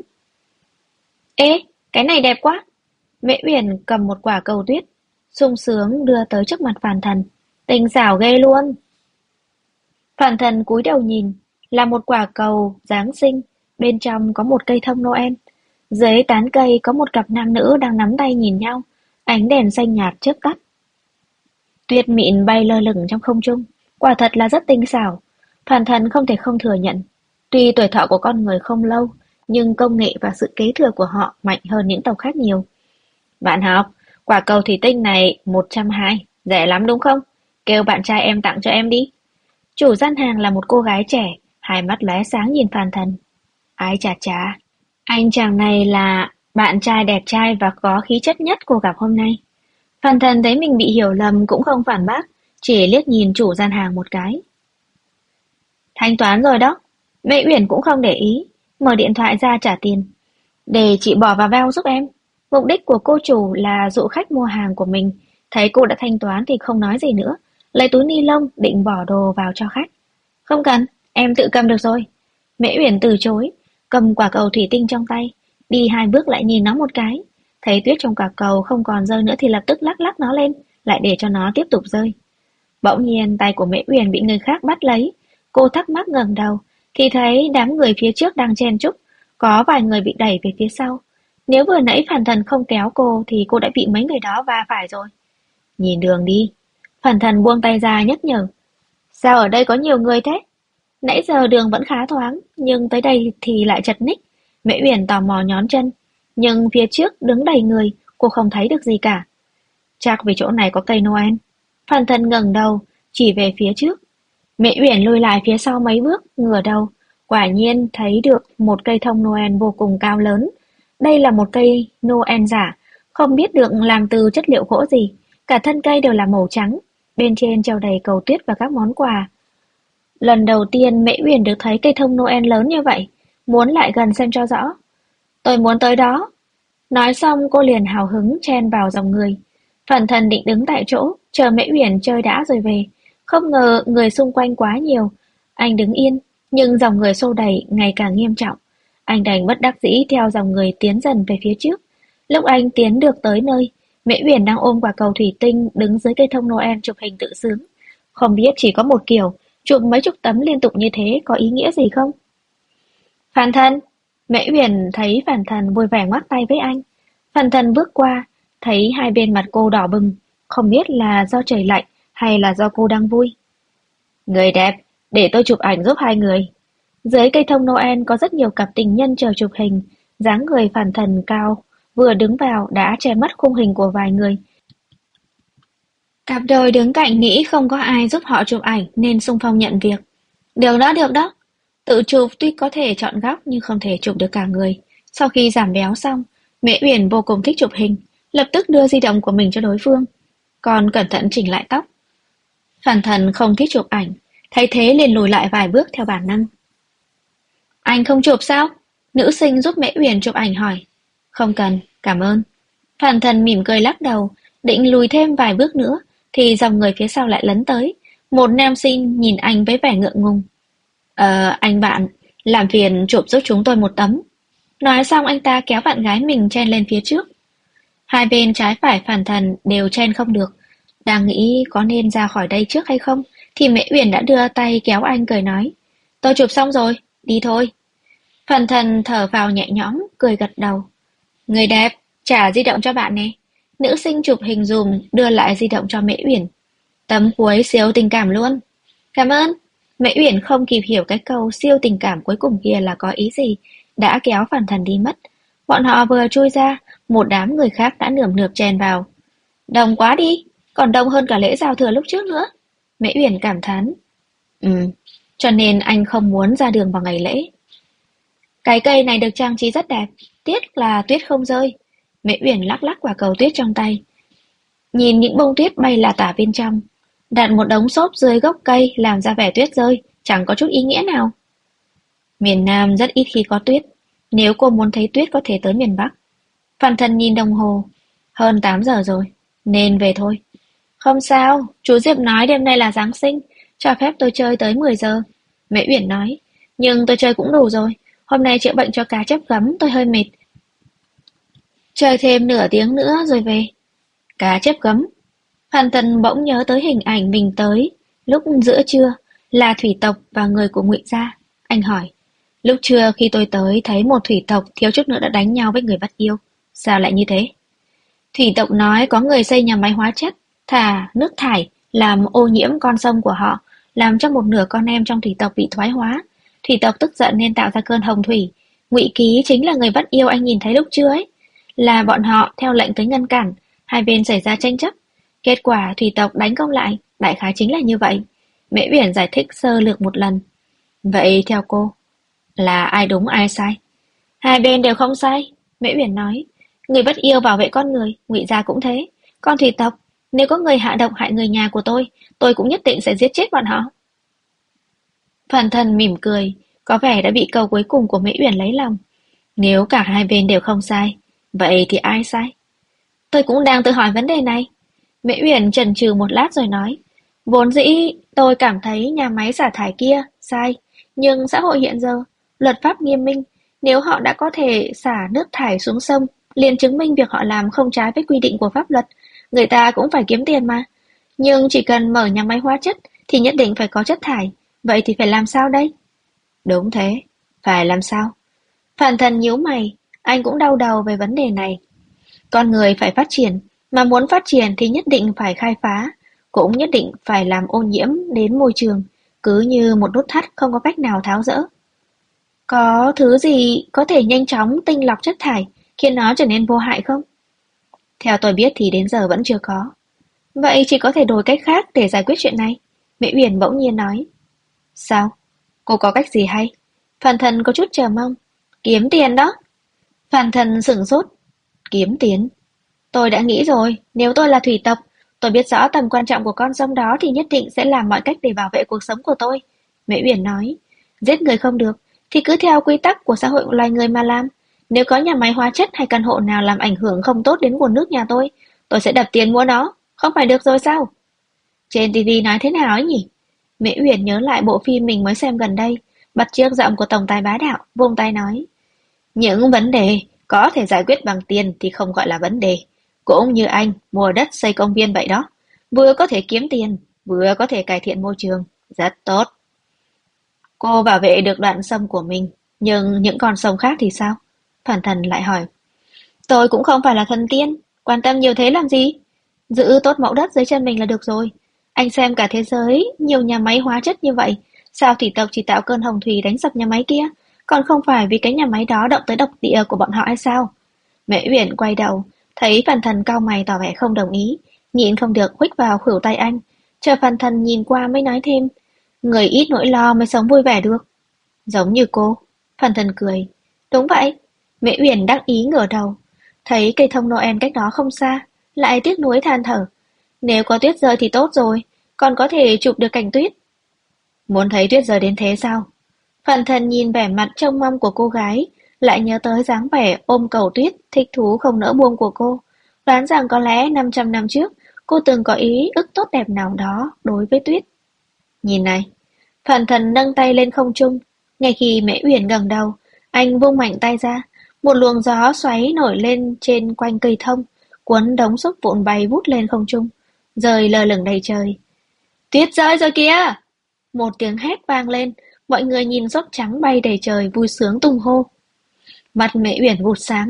Ê, cái này đẹp quá! Mễ Uyển cầm một quả cầu tuyết, sung sướng đưa tới trước mặt Phàn Thần. Tinh xảo ghê luôn! Phàn Thần cúi đầu nhìn, là một quả cầu Giáng sinh, bên trong có một cây thông Noel. Dưới tán cây có một cặp nam nữ đang nắm tay nhìn nhau, ánh đèn xanh nhạt chớp tắt. Tuyết mịn bay lơ lửng trong không trung, quả thật là rất tinh xảo. Phàn Thần không thể không thừa nhận, tuy tuổi thọ của con người không lâu, nhưng công nghệ và sự kế thừa của họ mạnh hơn những tộc khác nhiều. Bạn học, quả cầu thủy tinh này 120, rẻ lắm đúng không? Kêu bạn trai em tặng cho em đi. Chủ gian hàng là một cô gái trẻ, hai mắt lóe sáng nhìn Phàn Thần. Ái chà chà, anh chàng này là bạn trai đẹp trai và có khí chất nhất cô gặp hôm nay. Phàn Thần thấy mình bị hiểu lầm cũng không phản bác, chỉ liếc nhìn chủ gian hàng một cái. Thanh toán rồi đó. Mẹ Uyển cũng không để ý, mở điện thoại ra trả tiền. Để chị bỏ vào vel giúp em. Mục đích của cô chủ là dụ khách mua hàng của mình. Thấy cô đã thanh toán thì không nói gì nữa. Lấy túi ni lông định bỏ đồ vào cho khách. Không cần, em tự cầm được rồi. Mễ Uyển từ chối, cầm quả cầu thủy tinh trong tay. Đi hai bước lại nhìn nó một cái. Thấy tuyết trong quả cầu không còn rơi nữa thì lập tức lắc lắc nó lên, lại để cho nó tiếp tục rơi. Bỗng nhiên tay của Mễ Uyển bị người khác bắt lấy. Cô thắc mắc ngẩng đầu, thì thấy đám người phía trước đang chen chúc, có vài người bị đẩy về phía sau. Nếu vừa nãy Phàn Thần không kéo cô thì cô đã bị mấy người đó va phải rồi. Nhìn đường đi. Phàn Thần buông tay ra nhắc nhở. Sao ở đây có nhiều người thế? Nãy giờ đường vẫn khá thoáng, nhưng tới đây thì lại chật ních. Mễ Uyển tò mò nhón chân, nhưng phía trước đứng đầy người, cô không thấy được gì cả. Chắc vì chỗ này có cây Noel. Phàn Thần ngẩng đầu, chỉ về phía trước. Mễ Uyển lùi lại phía sau mấy bước, ngửa đầu, quả nhiên thấy được một cây thông Noel vô cùng cao lớn. Đây là một cây Noel giả, không biết được làm từ chất liệu gỗ gì, cả thân cây đều là màu trắng, bên trên treo đầy cầu tuyết và các món quà. Lần đầu tiên Mễ Uyển được thấy cây thông Noel lớn như vậy, muốn lại gần xem cho rõ. Tôi muốn tới đó. Nói xong cô liền hào hứng chen vào dòng người. Phàn Thần định đứng tại chỗ, chờ Mễ Uyển chơi đã rồi về. Không ngờ người xung quanh quá nhiều. Anh đứng yên, nhưng dòng người xô đẩy ngày càng nghiêm trọng. Anh đành bất đắc dĩ theo dòng người tiến dần về phía trước. Lúc anh tiến được tới nơi, Mễ Uyển đang ôm quả cầu thủy tinh đứng dưới cây thông Noel chụp hình tự sướng. Không biết chỉ có một kiểu, chụp mấy chục tấm liên tục như thế có ý nghĩa gì không? Phàn Thần! Mễ Uyển thấy Phàn Thần vui vẻ ngoắc tay với anh. Phàn Thần bước qua, thấy hai bên mặt cô đỏ bừng, không biết là do trời lạnh hay là do cô đang vui. Người đẹp, để tôi chụp ảnh giúp hai người. Dưới cây thông Noel có rất nhiều cặp tình nhân chờ chụp hình, dáng người Phàn Thần cao, vừa đứng vào đã che mất khung hình của vài người. Cặp đôi đứng cạnh nghĩ không có ai giúp họ chụp ảnh nên xung phong nhận việc. Được đó. Tự chụp tuy có thể chọn góc nhưng không thể chụp được cả người. Sau khi giảm béo xong, Mễ Uyển vô cùng thích chụp hình, lập tức đưa di động của mình cho đối phương, còn cẩn thận chỉnh lại tóc. Phàn Thần không thích chụp ảnh, thấy thế liền lùi lại vài bước theo bản năng. Anh không chụp sao? Nữ sinh giúp Mễ Uyển chụp ảnh hỏi. Không cần, cảm ơn. Phàn Thần mỉm cười lắc đầu, định lùi thêm vài bước nữa, thì dòng người phía sau lại lấn tới. Một nam sinh nhìn anh với vẻ ngượng ngùng. Anh bạn, làm phiền chụp giúp chúng tôi một tấm. Nói xong anh ta kéo bạn gái mình chen lên phía trước. Hai bên trái phải Phàn Thần đều chen không được. Đang nghĩ có nên ra khỏi đây trước hay không, thì Mễ Uyển đã đưa tay kéo anh cười nói. Tôi chụp xong rồi, đi thôi. Phàn Thần thở vào nhẹ nhõm, cười gật đầu. Người đẹp, Trả di động cho bạn nè. Nữ sinh chụp hình dùm đưa lại di động cho Mễ Uyển. Tấm cuối siêu tình cảm luôn. Cảm ơn. Mễ Uyển không kịp hiểu cái câu siêu tình cảm cuối cùng kia là có ý gì, đã kéo Phàn Thần đi mất. Bọn họ vừa chui ra, một đám người khác đã nườm nượp chen vào. Đông quá đi, còn đông hơn cả lễ giao thừa lúc trước nữa. Mễ Uyển cảm thán. Ừ, cho nên anh không muốn ra đường vào ngày lễ. Cái cây này được trang trí rất đẹp, tiếc là tuyết không rơi. Mễ Uyển lắc lắc quả cầu tuyết trong tay, nhìn những bông tuyết bay là tả bên trong. Đặt một đống xốp dưới gốc cây làm ra vẻ tuyết rơi, chẳng có chút ý nghĩa nào. Miền Nam rất ít khi có tuyết, nếu cô muốn thấy tuyết có thể tới miền Bắc. Phan Thân nhìn đồng hồ, hơn 8 giờ rồi, nên về thôi. Không sao, chú Diệp nói đêm nay là Giáng sinh, cho phép tôi chơi tới 10 giờ. Mễ Uyển nói, nhưng tôi chơi cũng đủ rồi, hôm nay chữa bệnh cho cá chép gấm tôi hơi mệt. Chơi thêm nửa tiếng nữa rồi về. Cá chép gấm. Phan Tần bỗng nhớ tới hình ảnh mình tới lúc giữa trưa là thủy tộc và người của Ngụy gia. Anh hỏi, lúc trưa khi tôi tới thấy một thủy tộc thiếu chút nữa đã đánh nhau với người bắt yêu. Sao lại như thế? Thủy tộc nói có người xây nhà máy hóa chất, thả nước thải làm ô nhiễm con sông của họ, làm cho một nửa con em trong thủy tộc bị thoái hóa. Thủy tộc tức giận nên tạo ra cơn hồng thủy. Ngụy Ký chính là người bắt yêu anh nhìn thấy lúc trưa ấy, là bọn họ theo lệnh tới ngăn cản, hai bên xảy ra tranh chấp. Kết quả thủy tộc đánh công lại, đại khái chính là như vậy. Mễ Uyển giải thích sơ lược một lần. Vậy theo cô, là ai đúng ai sai? Hai bên đều không sai, Mễ Uyển nói. Người bắt yêu bảo vệ con người, Ngụy gia cũng thế. Con thủy tộc, nếu có người hạ độc hại người nhà của tôi cũng nhất định sẽ giết chết bọn họ. Phàn Thần mỉm cười, có vẻ đã bị câu cuối cùng của Mễ Uyển lấy lòng. Nếu cả hai bên đều không sai, vậy thì ai sai? Tôi cũng đang tự hỏi vấn đề này. Mễ Uyển chần chừ một lát rồi nói, vốn dĩ tôi cảm thấy nhà máy xả thải kia sai, nhưng xã hội hiện giờ, luật pháp nghiêm minh, nếu họ đã có thể xả nước thải xuống sông, liền chứng minh việc họ làm không trái với quy định của pháp luật, người ta cũng phải kiếm tiền mà. Nhưng chỉ cần mở nhà máy hóa chất thì nhất định phải có chất thải, vậy thì phải làm sao đây? Đúng thế, phải làm sao? Phàn Thần nhíu mày, anh cũng đau đầu về vấn đề này. Con người phải phát triển, mà muốn phát triển thì nhất định phải khai phá, cũng nhất định phải làm ô nhiễm đến môi trường, cứ như một nút thắt không có cách nào tháo dỡ. Có thứ gì có thể nhanh chóng tinh lọc chất thải, khiến nó trở nên vô hại không? Theo tôi biết thì đến giờ vẫn chưa có. Vậy chỉ có thể đổi cách khác để giải quyết chuyện này. Mễ Uyển bỗng nhiên nói. Sao? Cô có cách gì hay? Phàn Thần có chút chờ mong. Kiếm tiền đó. Phàn Thần sửng sốt. Kiếm tiền? Tôi đã nghĩ rồi, nếu tôi là thủy tộc, tôi biết rõ tầm quan trọng của con sông đó thì nhất định sẽ làm mọi cách để bảo vệ cuộc sống của tôi. Mễ Uyển nói, giết người không được, thì cứ theo quy tắc của xã hội loài người mà làm. Nếu có nhà máy hóa chất hay căn hộ nào làm ảnh hưởng không tốt đến nguồn nước nhà tôi sẽ đập tiền mua nó, không phải được rồi sao? Trên TV nói thế nào ấy nhỉ? Mễ Uyển nhớ lại bộ phim mình mới xem gần đây, bắt chước giọng của tổng tài bá đạo, vung tay nói. Những vấn đề có thể giải quyết bằng tiền thì không gọi là vấn đề. Cũng như anh mua đất xây công viên vậy đó. Vừa có thể kiếm tiền, vừa có thể cải thiện môi trường. Rất tốt. Cô bảo vệ được đoạn sông của mình, nhưng những con sông khác thì sao? Phản Thần lại hỏi. Tôi cũng không phải là thần tiên, quan tâm nhiều thế làm gì? Giữ tốt mẫu đất dưới chân mình là được rồi. Anh xem cả thế giới, nhiều nhà máy hóa chất như vậy. Sao thủy tộc chỉ tạo cơn hồng thủy đánh sập nhà máy kia? Còn không phải vì cái nhà máy đó động tới độc địa của bọn họ hay sao? Mễ Uyển quay đầu, thấy Phàn Thần cau mày tỏ vẻ không đồng ý, nhịn không được huých vào khuỷu tay anh. Chờ Phàn Thần nhìn qua mới nói thêm, người ít nỗi lo mới sống vui vẻ được. Giống như cô. Phàn Thần cười. Đúng vậy. Mễ Uyển đắc ý ngửa đầu, thấy cây thông Noel cách đó không xa, lại tiếc nuối than thở. Nếu có tuyết rơi thì tốt rồi, còn có thể chụp được cảnh tuyết. Muốn thấy tuyết rơi đến thế sao? Phàn Thần nhìn vẻ mặt trông mong của cô gái, lại nhớ tới dáng vẻ ôm cầu tuyết, thích thú không nỡ buông của cô. Đoán rằng có lẽ 500 năm trước, cô từng có ý ức tốt đẹp nào đó đối với tuyết. Nhìn này, Phàn Thần nâng tay lên không trung, ngay khi Mễ Uyển ngẩng đầu, anh vung mạnh tay ra, một luồng gió xoáy nổi lên trên quanh cây thông, cuốn đống xốp vụn bay vút lên không trung, rơi lơ lửng đầy trời. Tuyết rơi rồi kìa! Một tiếng hét vang lên, mọi người nhìn xốp trắng bay đầy trời vui sướng tung hô. Mặt Mễ Uyển vụt sáng,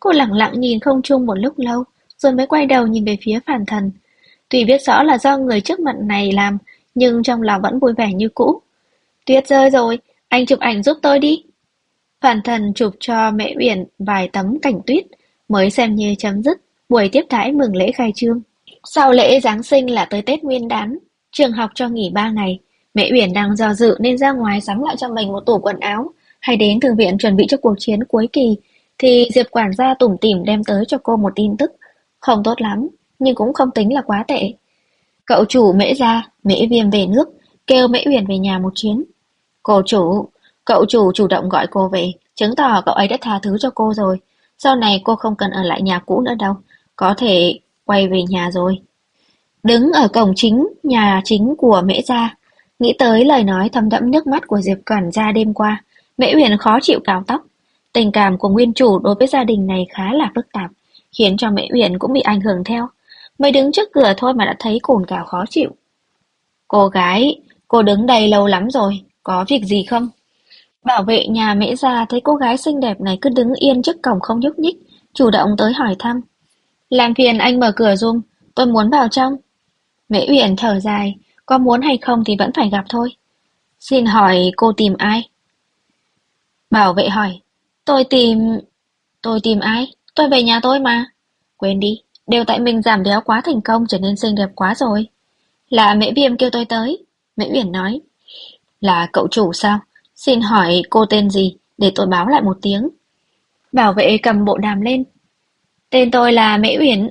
Cô lẳng lặng nhìn không trung một lúc lâu, rồi mới quay đầu nhìn về phía Phàn Thần. Tuy biết rõ là do người trước mặt này làm, nhưng trong lòng vẫn vui vẻ như cũ. Tuyết rơi rồi, anh chụp ảnh giúp tôi đi. Phàn Thần chụp cho Mễ Uyển vài tấm cảnh tuyết, mới xem như chấm dứt buổi tiếp đãi mừng lễ khai trương. Sau lễ Giáng sinh là tới Tết Nguyên đán, trường học cho nghỉ 3 ngày. Mễ Uyển đang do dự nên ra ngoài sắm lại cho mình một tủ quần áo, hay đến thư viện chuẩn bị cho cuộc chiến cuối kỳ, thì Diệp quản gia tủm tỉm đem tới cho cô một tin tức. Không tốt lắm, nhưng cũng không tính là quá tệ. Cậu chủ Mễ gia, Mễ Viêm về nước, kêu Mễ Uyển về nhà một chuyến. Cô chủ, cậu chủ chủ động gọi cô về, chứng tỏ cậu ấy đã tha thứ cho cô rồi. Sau này cô không cần ở lại nhà cũ nữa đâu, có thể quay về nhà rồi. Đứng ở cổng chính, nhà chính của Mễ gia, nghĩ tới lời nói thấm đẫm nước mắt của Diệp quản gia đêm qua, Mễ Uyển khó chịu cào tóc. Tình cảm của nguyên chủ đối với gia đình này khá là phức tạp, khiến cho Mễ Uyển cũng bị ảnh hưởng theo. Mới đứng trước cửa thôi mà đã thấy cồn cào khó chịu. Cô gái, cô đứng đây lâu lắm rồi, có việc gì không? Bảo vệ nhà Mễ gia thấy cô gái xinh đẹp này cứ đứng yên trước cổng không nhúc nhích, chủ động tới hỏi thăm. Làm phiền anh mở cửa giùm, tôi muốn vào trong. Mễ Uyển thở dài, có muốn hay không thì vẫn phải gặp thôi. Xin hỏi cô tìm ai? Bảo vệ hỏi, tôi tìm... Tôi tìm ai? Tôi về nhà tôi mà. Quên đi, đều tại mình giảm béo quá thành công trở nên xinh đẹp quá rồi. Là Mễ Viêm kêu tôi tới. Mễ Uyển nói. Là cậu chủ sao? Xin hỏi cô tên gì để tôi báo lại một tiếng. Bảo vệ cầm bộ đàm lên. Tên tôi là Mễ Uyển.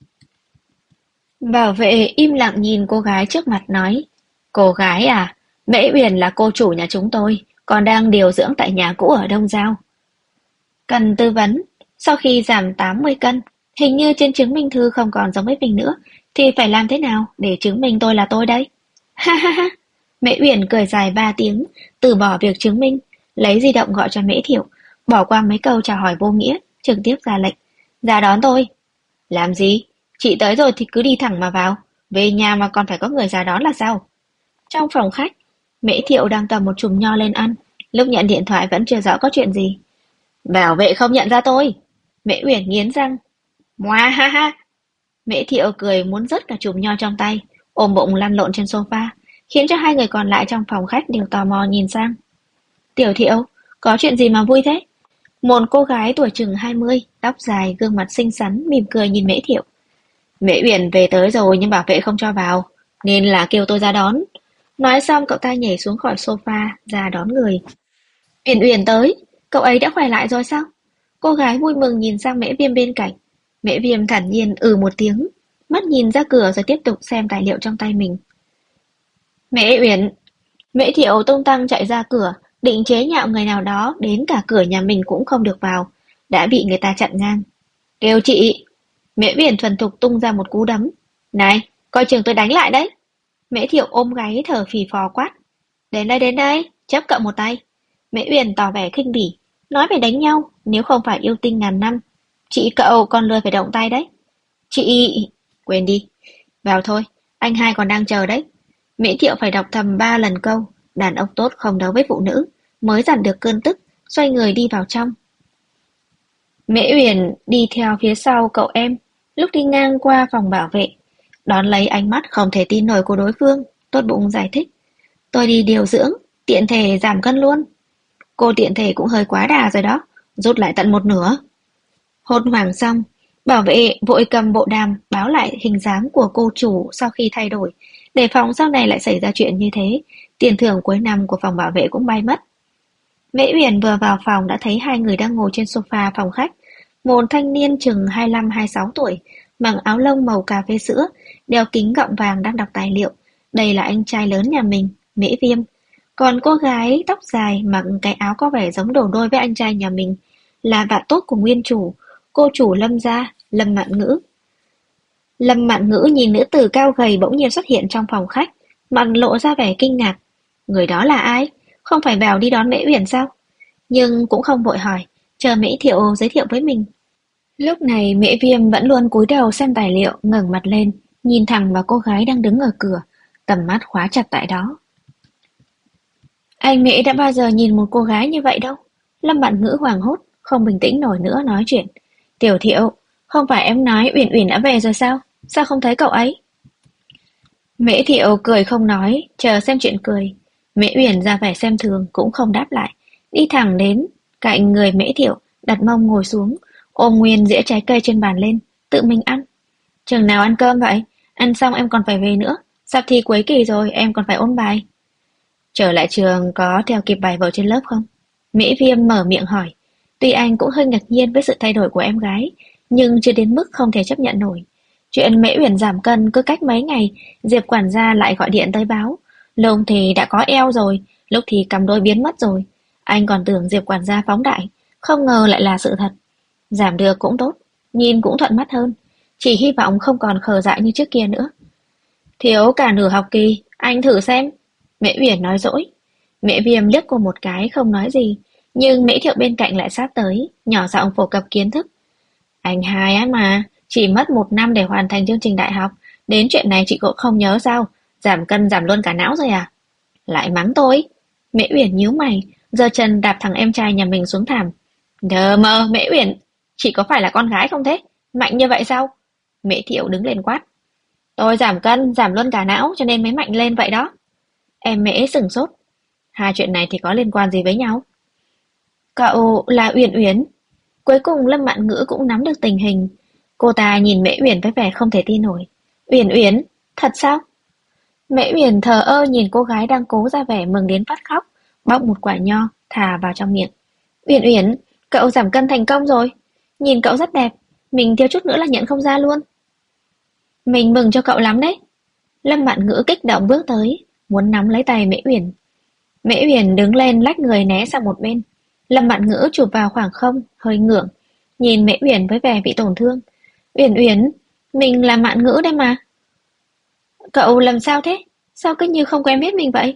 Bảo vệ im lặng nhìn cô gái trước mặt nói. Cô gái à? Mễ Uyển là cô chủ nhà chúng tôi, còn đang điều dưỡng tại nhà cũ ở Đông Giao. Cần tư vấn, sau khi giảm 80 cân, hình như trên chứng minh thư không còn giống với mình nữa, thì phải làm thế nào để chứng minh tôi là tôi đây? Ha ha ha! Mễ Uyển cười dài 3 tiếng, từ bỏ việc chứng minh, lấy di động gọi cho Mễ Thiệu, bỏ qua mấy câu chào hỏi vô nghĩa, trực tiếp ra lệnh. Ra đón tôi. Làm gì? Chị tới rồi thì cứ đi thẳng mà vào, về nhà mà còn phải có người ra đón là sao? Trong phòng khách, Mễ Thiệu đang cầm một chùm nho lên ăn, lúc nhận điện thoại vẫn chưa rõ có chuyện gì. Bảo vệ không nhận ra tôi. Mễ Uyển nghiến răng. Ngoa ha ha. Mễ Thiệu cười muốn rớt cả chùm nho trong tay, ôm bụng lăn lộn trên sofa, khiến cho hai người còn lại trong phòng khách đều tò mò nhìn sang. Tiểu Thiệu, có chuyện gì mà vui thế? Một cô gái tuổi chừng 20, tóc dài, gương mặt xinh xắn, mỉm cười nhìn Mễ Thiệu. Mễ Uyển về tới rồi nhưng bảo vệ không cho vào, nên là kêu tôi ra đón. Nói xong cậu ta nhảy xuống khỏi sofa, ra đón người. Uyển Uyển tới, cậu ấy đã khỏe lại rồi sao? Cô gái vui mừng nhìn sang Mễ Viêm bên cạnh. Mễ Viêm thản nhiên một tiếng, mắt nhìn ra cửa rồi tiếp tục xem tài liệu trong tay mình. Mễ Uyển, Mễ Thiệu tung tăng chạy ra cửa, định chế nhạo người nào đó đến cả cửa nhà mình cũng không được vào, đã bị người ta chặn ngang. Kêu chị! Mễ Uyển thuần thục tung ra một cú đấm. Này, coi chừng tôi đánh lại đấy! Mễ Thiệu ôm gáy thở phì phò quát. Đến đây, chấp cậu một tay. Mễ Uyển tỏ vẻ khinh bỉ, nói về đánh nhau, nếu không phải yêu tinh ngàn năm. Chị cậu còn lười phải động tay đấy. Chị... Quên đi. Vào thôi, anh hai còn đang chờ đấy. Mễ Thiệu phải đọc thầm 3 lần câu, đàn ông tốt không đấu với phụ nữ, mới dằn được cơn tức, xoay người đi vào trong. Mễ Uyển đi theo phía sau cậu em, lúc đi ngang qua phòng bảo vệ, đón lấy ánh mắt không thể tin nổi của đối phương, tốt bụng giải thích. Tôi đi điều dưỡng, tiện thể giảm cân luôn. Cô tiện thể cũng hơi quá đà rồi đó, rút lại tận 1/2. Hốt hoảng xong, bảo vệ vội cầm bộ đàm báo lại hình dáng của cô chủ sau khi thay đổi, để phòng sau này lại xảy ra chuyện như thế, tiền thưởng cuối năm của phòng bảo vệ cũng bay mất. Mễ Uyển vừa vào phòng đã thấy hai người đang ngồi trên sofa phòng khách. Một thanh niên chừng 25-26 tuổi, mặc áo lông màu cà phê sữa, đeo kính gọng vàng đang đọc tài liệu. Đây là anh trai lớn nhà mình, Mễ Viêm. Còn cô gái tóc dài mặc cái áo có vẻ giống đầu đôi với anh trai nhà mình, là bạn tốt của nguyên chủ, cô chủ Lâm gia, Lâm Mạn Ngữ. Lâm Mạn Ngữ nhìn nữ tử cao gầy bỗng nhiên xuất hiện trong phòng khách, mặt lộ ra vẻ kinh ngạc. Người đó là ai? Không phải vào đi đón Mễ Uyển sao? Nhưng cũng không vội hỏi, chờ Mễ Thiệu giới thiệu với mình. Lúc này Mễ Viêm vẫn luôn cúi đầu xem tài liệu, ngẩng mặt lên, nhìn thẳng vào cô gái đang đứng ở cửa, tầm mắt khóa chặt tại đó. Anh Mễ đã bao giờ nhìn một cô gái như vậy đâu. Lâm Mạn Ngữ hoảng hốt, không bình tĩnh nổi nữa nói chuyện. Tiểu Thiệu, không phải em nói Uyển Uyển đã về rồi sao? Sao không thấy cậu ấy? Mễ Thiệu cười không nói, chờ xem chuyện cười. Mễ Uyển ra vẻ xem thường cũng không đáp lại, đi thẳng đến cạnh người Mễ Thiệu, đặt mông ngồi xuống, ôm nguyên dĩa trái cây trên bàn lên, tự mình ăn. Chừng nào ăn cơm vậy? Ăn xong em còn phải về nữa. Sắp thi cuối kỳ rồi, em còn phải ôn bài. Trở lại trường có theo kịp bài vở trên lớp không? Mỹ Viêm mở miệng hỏi. Tuy anh cũng hơi ngạc nhiên với sự thay đổi của em gái, nhưng chưa đến mức không thể chấp nhận nổi. Chuyện Mễ Uyển giảm cân cứ cách mấy ngày, Diệp quản gia lại gọi điện tới báo. Lúc thì đã có eo rồi, lúc thì cằm đôi biến mất rồi. Anh còn tưởng Diệp quản gia phóng đại, không ngờ lại là sự thật. Giảm được cũng tốt, nhìn cũng thuận mắt hơn. Chỉ hy vọng không còn khờ dại như trước kia nữa. Thiếu cả nửa học kỳ, anh thử xem. Mễ Uyển nói dỗi. Mễ Viêm liếc cô một cái không nói gì, nhưng Mễ Thiệu bên cạnh lại sát tới, nhỏ giọng phổ cập kiến thức. Anh hai á mà, chỉ mất 1 năm để hoàn thành chương trình đại học, đến chuyện này chị cũng không nhớ sao? Giảm cân giảm luôn cả não rồi à? Lại mắng tôi. Mễ Uyển nhíu mày, giơ chân đạp thằng em trai nhà mình xuống thảm. Đờ mờ, Mễ Uyển, chị có phải là con gái không thế? Mạnh như vậy sao? Mễ Thiệu đứng lên quát. Tôi giảm cân, giảm luôn cả não cho nên mới mạnh lên vậy đó. Em Mễ sửng sốt. Hai chuyện này thì có liên quan gì với nhau? Cậu là Uyển Uyển. Cuối cùng Lâm Mạn Ngữ cũng nắm được tình hình. Cô ta nhìn Mễ Uyển với vẻ không thể tin nổi. Uyển Uyển, thật sao? Mễ Uyển thờ ơ nhìn cô gái đang cố ra vẻ mừng đến phát khóc, bóc một quả nho, thả vào trong miệng. Uyển Uyển, cậu giảm cân thành công rồi. Nhìn cậu rất đẹp, mình thiếu chút nữa là nhận không ra luôn. Mình mừng cho cậu lắm đấy. Lâm Mạn Ngữ kích động bước tới, muốn nắm lấy tay Mễ Uyển. Mễ Uyển đứng lên lách người né sang một bên. Lâm Mạn Ngữ chụp vào khoảng không, hơi ngượng, nhìn Mễ Uyển với vẻ bị tổn thương. Uyển Uyển, mình là Mạn Ngữ đây mà. Cậu làm sao thế? Sao cứ như không quen biết mình vậy?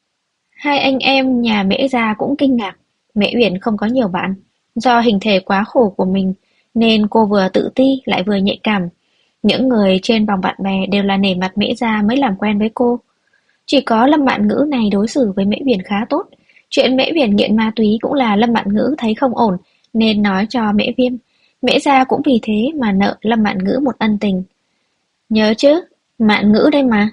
Hai anh em nhà Mễ gia cũng kinh ngạc. Mễ Uyển không có nhiều bạn. Do hình thể quá khổ của mình, nên cô vừa tự ti lại vừa nhạy cảm. Những người trên vòng bạn bè đều là nể mặt Mễ gia mới làm quen với cô. Chỉ có Lâm Mạn Ngữ này đối xử với Mễ Uyển khá tốt. Chuyện Mễ Uyển nghiện ma túy cũng là Lâm Mạn Ngữ thấy không ổn nên nói cho Mễ Viêm. Mễ gia cũng vì thế mà nợ Lâm Mạn Ngữ một ân tình. Nhớ chứ, Mạn Ngữ đây mà.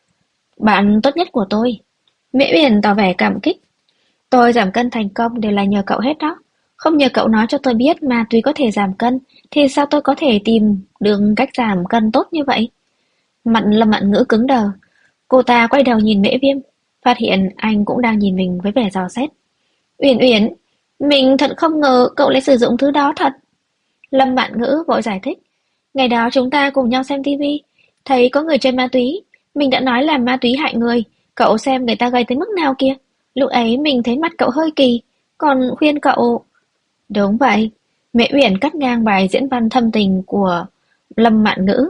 Bạn tốt nhất của tôi. Mễ Uyển tỏ vẻ cảm kích. Tôi giảm cân thành công đều là nhờ cậu hết đó. Không nhờ cậu nói cho tôi biết ma túy có thể giảm cân, thì sao tôi có thể tìm được cách giảm cân tốt như vậy? Lâm Mạn Ngữ cứng đờ. Cô ta quay đầu nhìn Mễ Viêm, phát hiện anh cũng đang nhìn mình với vẻ dò xét. Uyển Uyển, mình thật không ngờ cậu lại sử dụng thứ đó thật. Lâm Mạn Ngữ vội giải thích. Ngày đó chúng ta cùng nhau xem tivi, thấy có người chơi ma túy. Mình đã nói là ma túy hại người, cậu xem người ta gây tới mức nào kia. Lúc ấy mình thấy mặt cậu hơi kỳ, còn khuyên cậu... Đúng vậy, Mễ Uyển cắt ngang bài diễn văn thâm tình của Lâm Mạn Ngữ.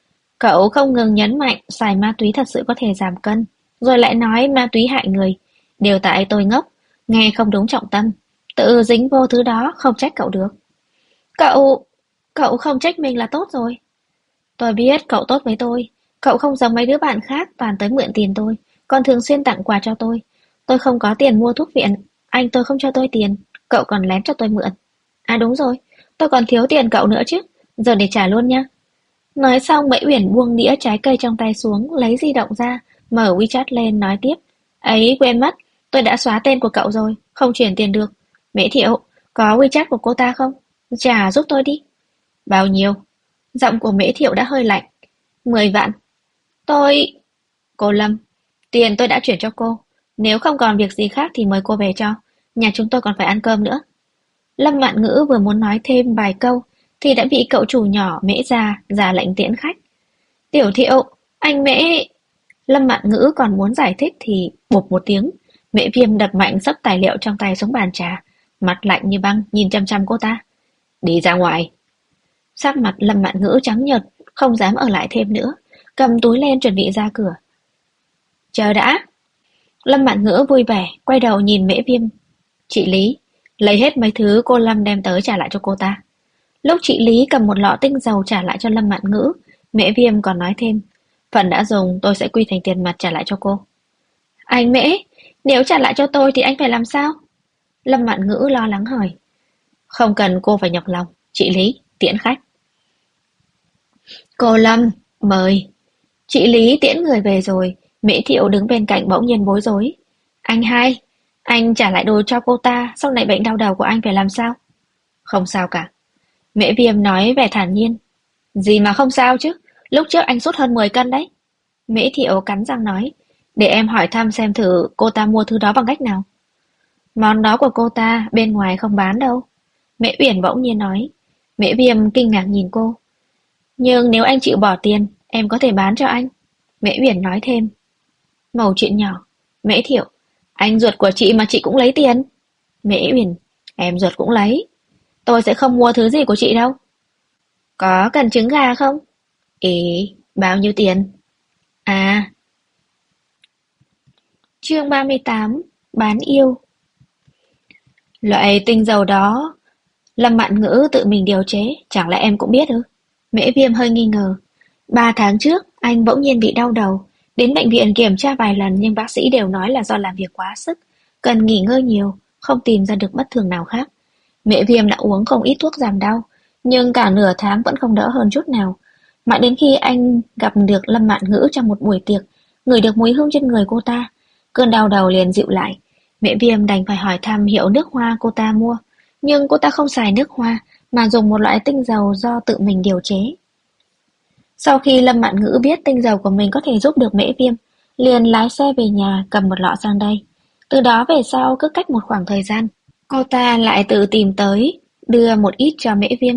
Cậu không ngừng nhấn mạnh xài ma túy thật sự có thể giảm cân, rồi lại nói ma túy hại người. Đều tại tôi ngốc, nghe không đúng trọng tâm. Tự dính vô thứ đó không trách cậu được. Cậu... Cậu không trách mình là tốt rồi. Tôi biết cậu tốt với tôi. Cậu không giống mấy đứa bạn khác toàn tới mượn tiền tôi, còn thường xuyên tặng quà cho tôi. Tôi không có tiền mua thuốc viện, anh tôi không cho tôi tiền, cậu còn lén cho tôi mượn. À đúng rồi, tôi còn thiếu tiền cậu nữa chứ, giờ để trả luôn nha. Nói xong Mễ Uyển buông đĩa trái cây trong tay xuống, lấy di động ra, mở WeChat lên nói tiếp. Ấy quên mất, tôi đã xóa tên của cậu rồi, không chuyển tiền được. Mễ Thiệu, có WeChat của cô ta không? Trả giúp tôi đi. Bao nhiêu? Giọng của Mễ Thiệu đã hơi lạnh. 10 vạn. Tôi... Cô Lâm, tiền tôi đã chuyển cho cô. Nếu không còn việc gì khác thì mời cô về cho. Nhà chúng tôi còn phải ăn cơm nữa. Lâm Mạn Ngữ vừa muốn nói thêm vài câu thì đã bị cậu chủ nhỏ Mễ ra lệnh tiễn khách. Tiểu Thiệu, anh Mễ... Lâm Mạn Ngữ còn muốn giải thích thì bụp một tiếng. Mễ Viêm đập mạnh sấp tài liệu trong tay xuống bàn trà, mặt lạnh như băng nhìn chăm chăm cô ta. Đi ra ngoài. Sắc mặt Lâm Mạn Ngữ trắng nhợt, không dám ở lại thêm nữa, cầm túi lên chuẩn bị ra cửa. Chờ đã. Lâm Mạn Ngữ vui vẻ, quay đầu nhìn Mễ Viêm. Chị Lý, lấy hết mấy thứ cô Lâm đem tới trả lại cho cô ta. Lúc chị Lý cầm một lọ tinh dầu trả lại cho Lâm Mạn Ngữ, Mễ Viêm còn nói thêm. Phần đã dùng tôi sẽ quy thành tiền mặt trả lại cho cô. Anh Mễ, nếu trả lại cho tôi thì anh phải làm sao? Lâm Mạn Ngữ lo lắng hỏi. Không cần cô phải nhọc lòng. Chị Lý, tiễn khách. Cô Lâm, mời. Chị Lý tiễn người về rồi, Mễ Thiệu đứng bên cạnh bỗng nhiên bối rối. Anh hai, anh trả lại đồ cho cô ta, sau này bệnh đau đầu của anh phải làm sao? Không sao cả. Mễ Viêm nói vẻ thản nhiên. Gì mà không sao chứ, lúc trước anh sút hơn 10 cân đấy. Mễ Thiệu cắn răng nói, để em hỏi thăm xem thử cô ta mua thứ đó bằng cách nào. Món đó của cô ta bên ngoài không bán đâu. Mễ Uyển bỗng nhiên nói. Mễ Viêm kinh ngạc nhìn cô. Nhưng nếu anh chịu bỏ tiền, em có thể bán cho anh. Mễ Uyển nói thêm. Mẩu chuyện nhỏ. Mễ Thiệu, anh ruột của chị mà chị cũng lấy tiền. Mễ Uyển, em ruột cũng lấy. Tôi sẽ không mua thứ gì của chị đâu. Có cần trứng gà không? Ý, bao nhiêu tiền? À, chương 38, bán yêu. Loại tinh dầu đó, Lâm Mạn Ngữ tự mình điều chế, chẳng lẽ em cũng biết ư? Mễ Viêm hơi nghi ngờ. 3 tháng trước, anh bỗng nhiên bị đau đầu. Đến bệnh viện kiểm tra vài lần nhưng bác sĩ đều nói là do làm việc quá sức, cần nghỉ ngơi nhiều, không tìm ra được bất thường nào khác. Mẹ Viêm đã uống không ít thuốc giảm đau, nhưng cả nửa tháng vẫn không đỡ hơn chút nào. Mãi đến khi anh gặp được Lâm Mạn Ngữ trong một buổi tiệc, ngửi được mùi hương trên người cô ta, cơn đau đầu liền dịu lại. Mẹ Viêm đành phải hỏi thăm hiệu nước hoa cô ta mua, nhưng cô ta không xài nước hoa mà dùng một loại tinh dầu do tự mình điều chế. Sau khi Lâm Mạn Ngữ biết tinh dầu của mình có thể giúp được Mễ Viêm, liền lái xe về nhà cầm một lọ sang đây. Từ đó về sau cứ cách một khoảng thời gian, cô ta lại tự tìm tới, đưa một ít cho Mễ Viêm.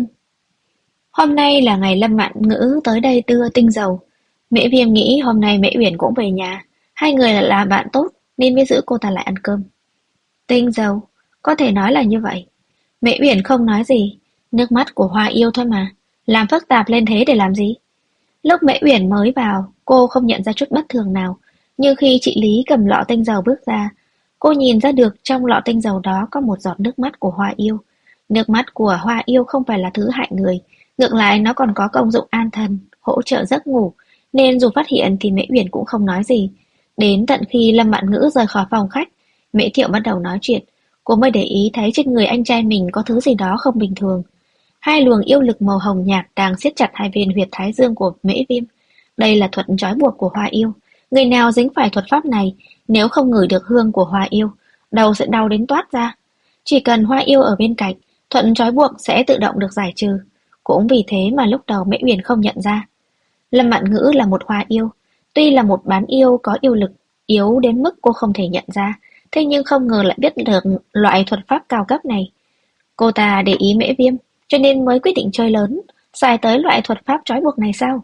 Hôm nay là ngày Lâm Mạn Ngữ tới đây đưa tinh dầu. Mễ Viêm nghĩ hôm nay Mễ Uyển cũng về nhà, hai người là bạn tốt nên mới giữ cô ta lại ăn cơm. Tinh dầu, có thể nói là như vậy. Mễ Uyển không nói gì, nước mắt của Hoa yêu thôi mà, làm phức tạp lên thế để làm gì? Lúc Mễ Uyển mới vào, cô không nhận ra chút bất thường nào, nhưng khi chị Lý cầm lọ tinh dầu bước ra, cô nhìn ra được trong lọ tinh dầu đó có một giọt nước mắt của Hoa yêu. Nước mắt của Hoa yêu không phải là thứ hại người, ngược lại nó còn có công dụng an thần, hỗ trợ giấc ngủ, nên dù phát hiện thì Mễ Uyển cũng không nói gì. Đến tận khi Lâm Mạn Ngữ rời khỏi phòng khách, Mễ Thiệu bắt đầu nói chuyện, cô mới để ý thấy trên người anh trai mình có thứ gì đó không bình thường. Hai luồng yêu lực màu hồng nhạt đang siết chặt hai bên huyệt thái dương của Mễ Viêm. Đây là thuật trói buộc của Hoa yêu. Người nào dính phải thuật pháp này, nếu không ngửi được hương của Hoa yêu, đầu sẽ đau đến toát ra. Chỉ cần Hoa yêu ở bên cạnh, thuật trói buộc sẽ tự động được giải trừ. Cũng vì thế mà lúc đầu Mễ Uyển không nhận ra. Lâm Mạn Ngữ là một Hoa yêu, tuy là một bán yêu có yêu lực yếu đến mức cô không thể nhận ra, thế nhưng không ngờ lại biết được loại thuật pháp cao cấp này. Cô ta để ý Mễ Viêm, cho nên mới quyết định chơi lớn, xài tới loại thuật pháp trói buộc này sao?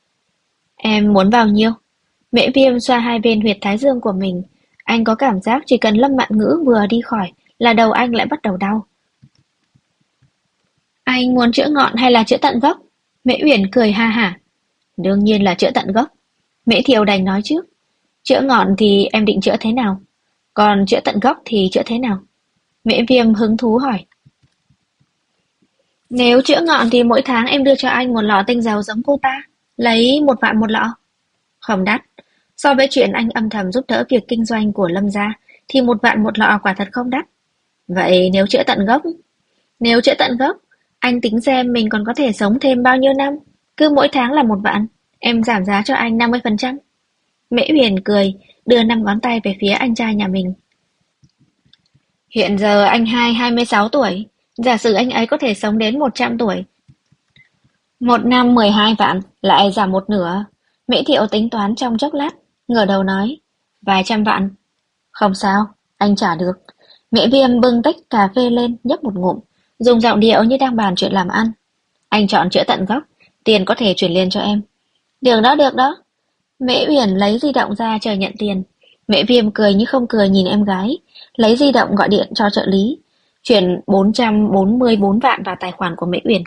Em muốn bao nhiêu? Mễ Viêm xoa hai bên huyệt thái dương của mình, anh có cảm giác chỉ cần Lâm Mạn Ngữ vừa đi khỏi là đầu anh lại bắt đầu đau. Anh muốn chữa ngọn hay là chữa tận gốc? Mễ Uyển cười ha hả. Đương nhiên là chữa tận gốc. Mễ Thiều đành nói trước. Chữa ngọn thì em định chữa thế nào? Còn chữa tận gốc thì chữa thế nào? Mễ Viêm hứng thú hỏi. Nếu chữa ngọn thì mỗi tháng em đưa cho anh một lọ tinh dầu giống cô ta, lấy 1 vạn một lọ. Không đắt. So với chuyện anh âm thầm giúp đỡ việc kinh doanh của Lâm gia, thì 1 vạn một lọ quả thật không đắt. Vậy nếu chữa tận gốc? Nếu chữa tận gốc, anh tính xem mình còn có thể sống thêm bao nhiêu năm. Cứ mỗi tháng là 1 vạn, em giảm giá cho anh 50%. Mễ Huyền cười, đưa 5 ngón tay về phía anh trai nhà mình. Hiện giờ anh hai 26 tuổi, giả sử anh ấy có thể sống đến 100 tuổi. 1 năm 12 vạn, lại giảm một nửa. Mễ Thiệu tính toán trong chốc lát, ngửa đầu nói, vài trăm vạn. Không sao, anh trả được. Mễ Viêm bưng tách cà phê lên, nhấp một ngụm, dùng giọng điệu như đang bàn chuyện làm ăn. Anh chọn chữa tận gốc, tiền có thể chuyển liền cho em. Được đó, được đó. Mễ Uyển lấy di động ra chờ nhận tiền. Mễ Viêm cười như không cười nhìn em gái, lấy di động gọi điện cho trợ lý, chuyển 444 vạn vào tài khoản của Mễ Uyển.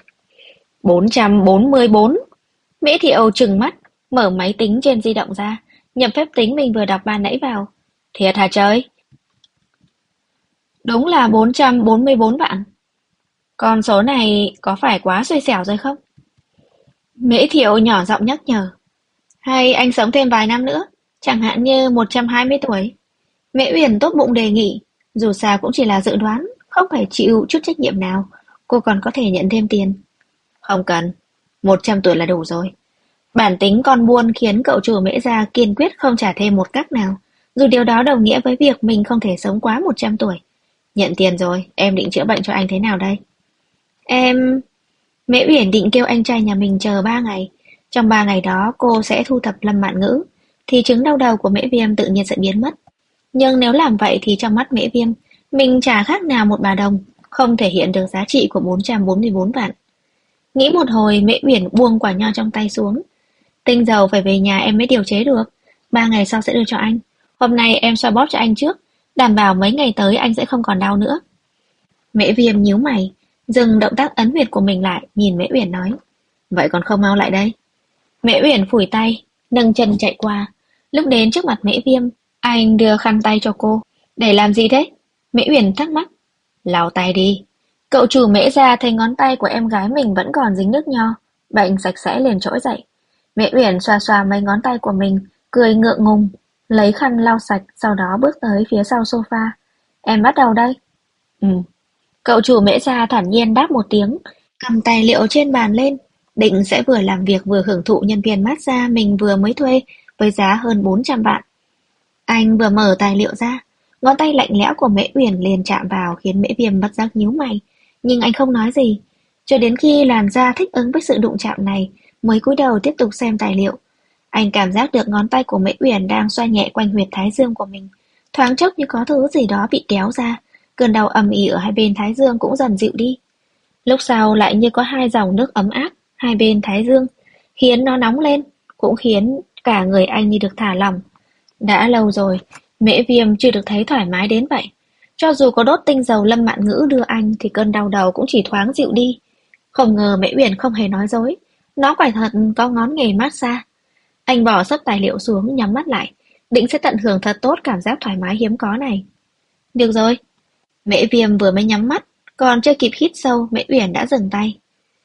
444. Mễ Thiệu trừng mắt, mở máy tính trên di động ra, nhập phép tính mình vừa đọc ban nãy vào. Thiệt hả trời? Đúng là 444 vạn. Con số này có phải quá xui xẻo rồi không? Mễ Thiệu nhỏ giọng nhắc nhở. Hay anh sống thêm vài năm nữa, chẳng hạn như 120 tuổi. Mễ Uyển tốt bụng đề nghị, dù sao cũng chỉ là dự đoán, không phải chịu chút trách nhiệm nào, cô còn có thể nhận thêm tiền. Không cần, 100 tuổi là đủ rồi. Bản tính con buôn khiến cậu chủ Mễ Gia kiên quyết không trả thêm một cắc nào, dù điều đó đồng nghĩa với việc mình không thể sống quá 100 tuổi. Nhận tiền rồi, em định chữa bệnh cho anh thế nào đây? Em... Mễ Uyển định kêu anh trai nhà mình chờ 3 ngày. Trong 3 ngày đó cô sẽ thu thập Lâm Mạn Ngữ, thì chứng đau đầu của Mễ Viêm tự nhiên sẽ biến mất. Nhưng nếu làm vậy thì trong mắt Mễ Viêm, mình chả khác nào một bà đồng, không thể hiện được giá trị của 444 vạn. Nghĩ một hồi, Mễ Uyển buông quả nho trong tay xuống. Tinh dầu phải về nhà em mới điều chế được. 3 ngày sau sẽ đưa cho anh. Hôm nay em xoa bóp cho anh trước, đảm bảo mấy ngày tới anh sẽ không còn đau nữa. Mễ Viêm nhíu mày, dừng động tác ấn huyệt của mình lại, nhìn Mễ Uyển nói. Vậy còn không mau lại đây. Mễ Uyển phủi tay, nâng chân chạy qua. Lúc đến trước mặt Mễ Viêm, anh đưa khăn tay cho cô. Để làm gì thế? Mễ Uyển thắc mắc. Lau tay đi. Cậu chủ Mễ Gia thấy ngón tay của em gái mình vẫn còn dính nước nho, bệnh sạch sẽ liền trỗi dậy. Mễ Uyển xoa xoa mấy ngón tay của mình, cười ngượng ngùng, lấy khăn lau sạch, sau đó bước tới phía sau sofa. Em bắt đầu đây. Ừ. Cậu chủ Mễ Gia thản nhiên đáp một tiếng, cầm tài liệu trên bàn lên, định sẽ vừa làm việc vừa hưởng thụ nhân viên massage mình vừa mới thuê với giá hơn 400 vạn. Anh vừa mở tài liệu ra, ngón tay lạnh lẽo của Mễ Uyển liền chạm vào khiến Mễ Viêm bất giác nhíu mày, nhưng anh không nói gì, cho đến khi làn da thích ứng với sự đụng chạm này mới cúi đầu tiếp tục xem tài liệu. Anh cảm giác được ngón tay của Mễ Uyển đang xoa nhẹ quanh huyệt thái dương của mình, thoáng chốc như có thứ gì đó bị kéo ra, cơn đau ầm ĩ ở hai bên thái dương cũng dần dịu đi. Lúc sau lại như có hai dòng nước ấm áp hai bên thái dương, khiến nó nóng lên, cũng khiến cả người anh như được thả lỏng. Đã lâu rồi, Mễ Viêm chưa được thấy thoải mái đến vậy. Cho dù có đốt tinh dầu Lâm Mạn Ngữ đưa anh thì cơn đau đầu cũng chỉ thoáng dịu đi. Không ngờ Mễ Uyển không hề nói dối, nó quả thật có ngón nghề massage. Anh bỏ sấp tài liệu xuống, nhắm mắt lại, định sẽ tận hưởng thật tốt cảm giác thoải mái hiếm có này. Được rồi. Mễ Viêm vừa mới nhắm mắt, còn chưa kịp hít sâu, Mễ Uyển đã dừng tay.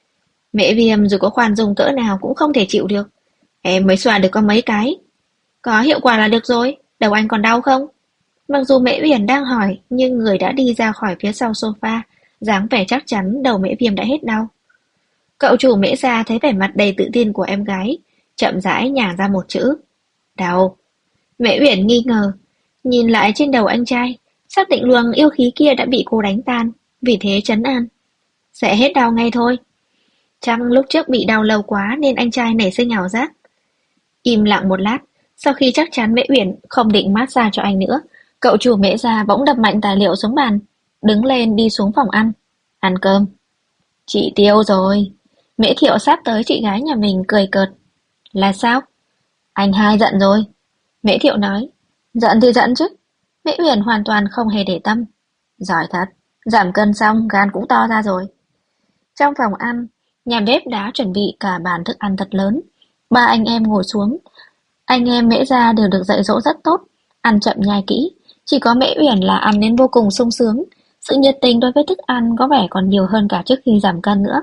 Mễ Viêm dù có khoan dung cỡ nào cũng không thể chịu được. Em mới xoa được có mấy cái. Có hiệu quả là được rồi, đầu anh còn đau không? Mặc dù Mễ Uyển đang hỏi, nhưng người đã đi ra khỏi phía sau sofa, dáng vẻ chắc chắn đầu Mễ Viêm đã hết đau. Cậu chủ Mễ Gia thấy vẻ mặt đầy tự tin của em gái, chậm rãi nhả ra một chữ. Đau. Mễ Uyển nghi ngờ, nhìn lại trên đầu anh trai, xác định luồng yêu khí kia đã bị cô đánh tan, vì thế trấn an. Sẽ hết đau ngay thôi. Chắc lúc trước bị đau lâu quá nên anh trai nảy sinh ảo giác. Im lặng một lát, sau khi chắc chắn Mễ Uyển không định massage cho anh nữa, cậu chủ Mễ Gia bỗng đập mạnh tài liệu xuống bàn, đứng lên đi xuống phòng ăn. Ăn cơm. Chị Tiêu rồi. Mễ Thiệu sát tới chị gái nhà mình cười cợt. Là sao? Anh hai giận rồi. Mễ Thiệu nói. Giận thì giận chứ. Mễ Uyển hoàn toàn không hề để tâm. Giỏi thật. Giảm cân xong gan cũng to ra rồi. Trong phòng ăn, nhà bếp đã chuẩn bị cả bàn thức ăn thật lớn. Ba anh em ngồi xuống. Anh em Mễ Gia đều được dạy dỗ rất tốt, ăn chậm nhai kỹ. Chỉ có Mễ Uyển là ăn đến vô cùng sung sướng. Sự nhiệt tình đối với thức ăn có vẻ còn nhiều hơn cả trước khi giảm cân nữa.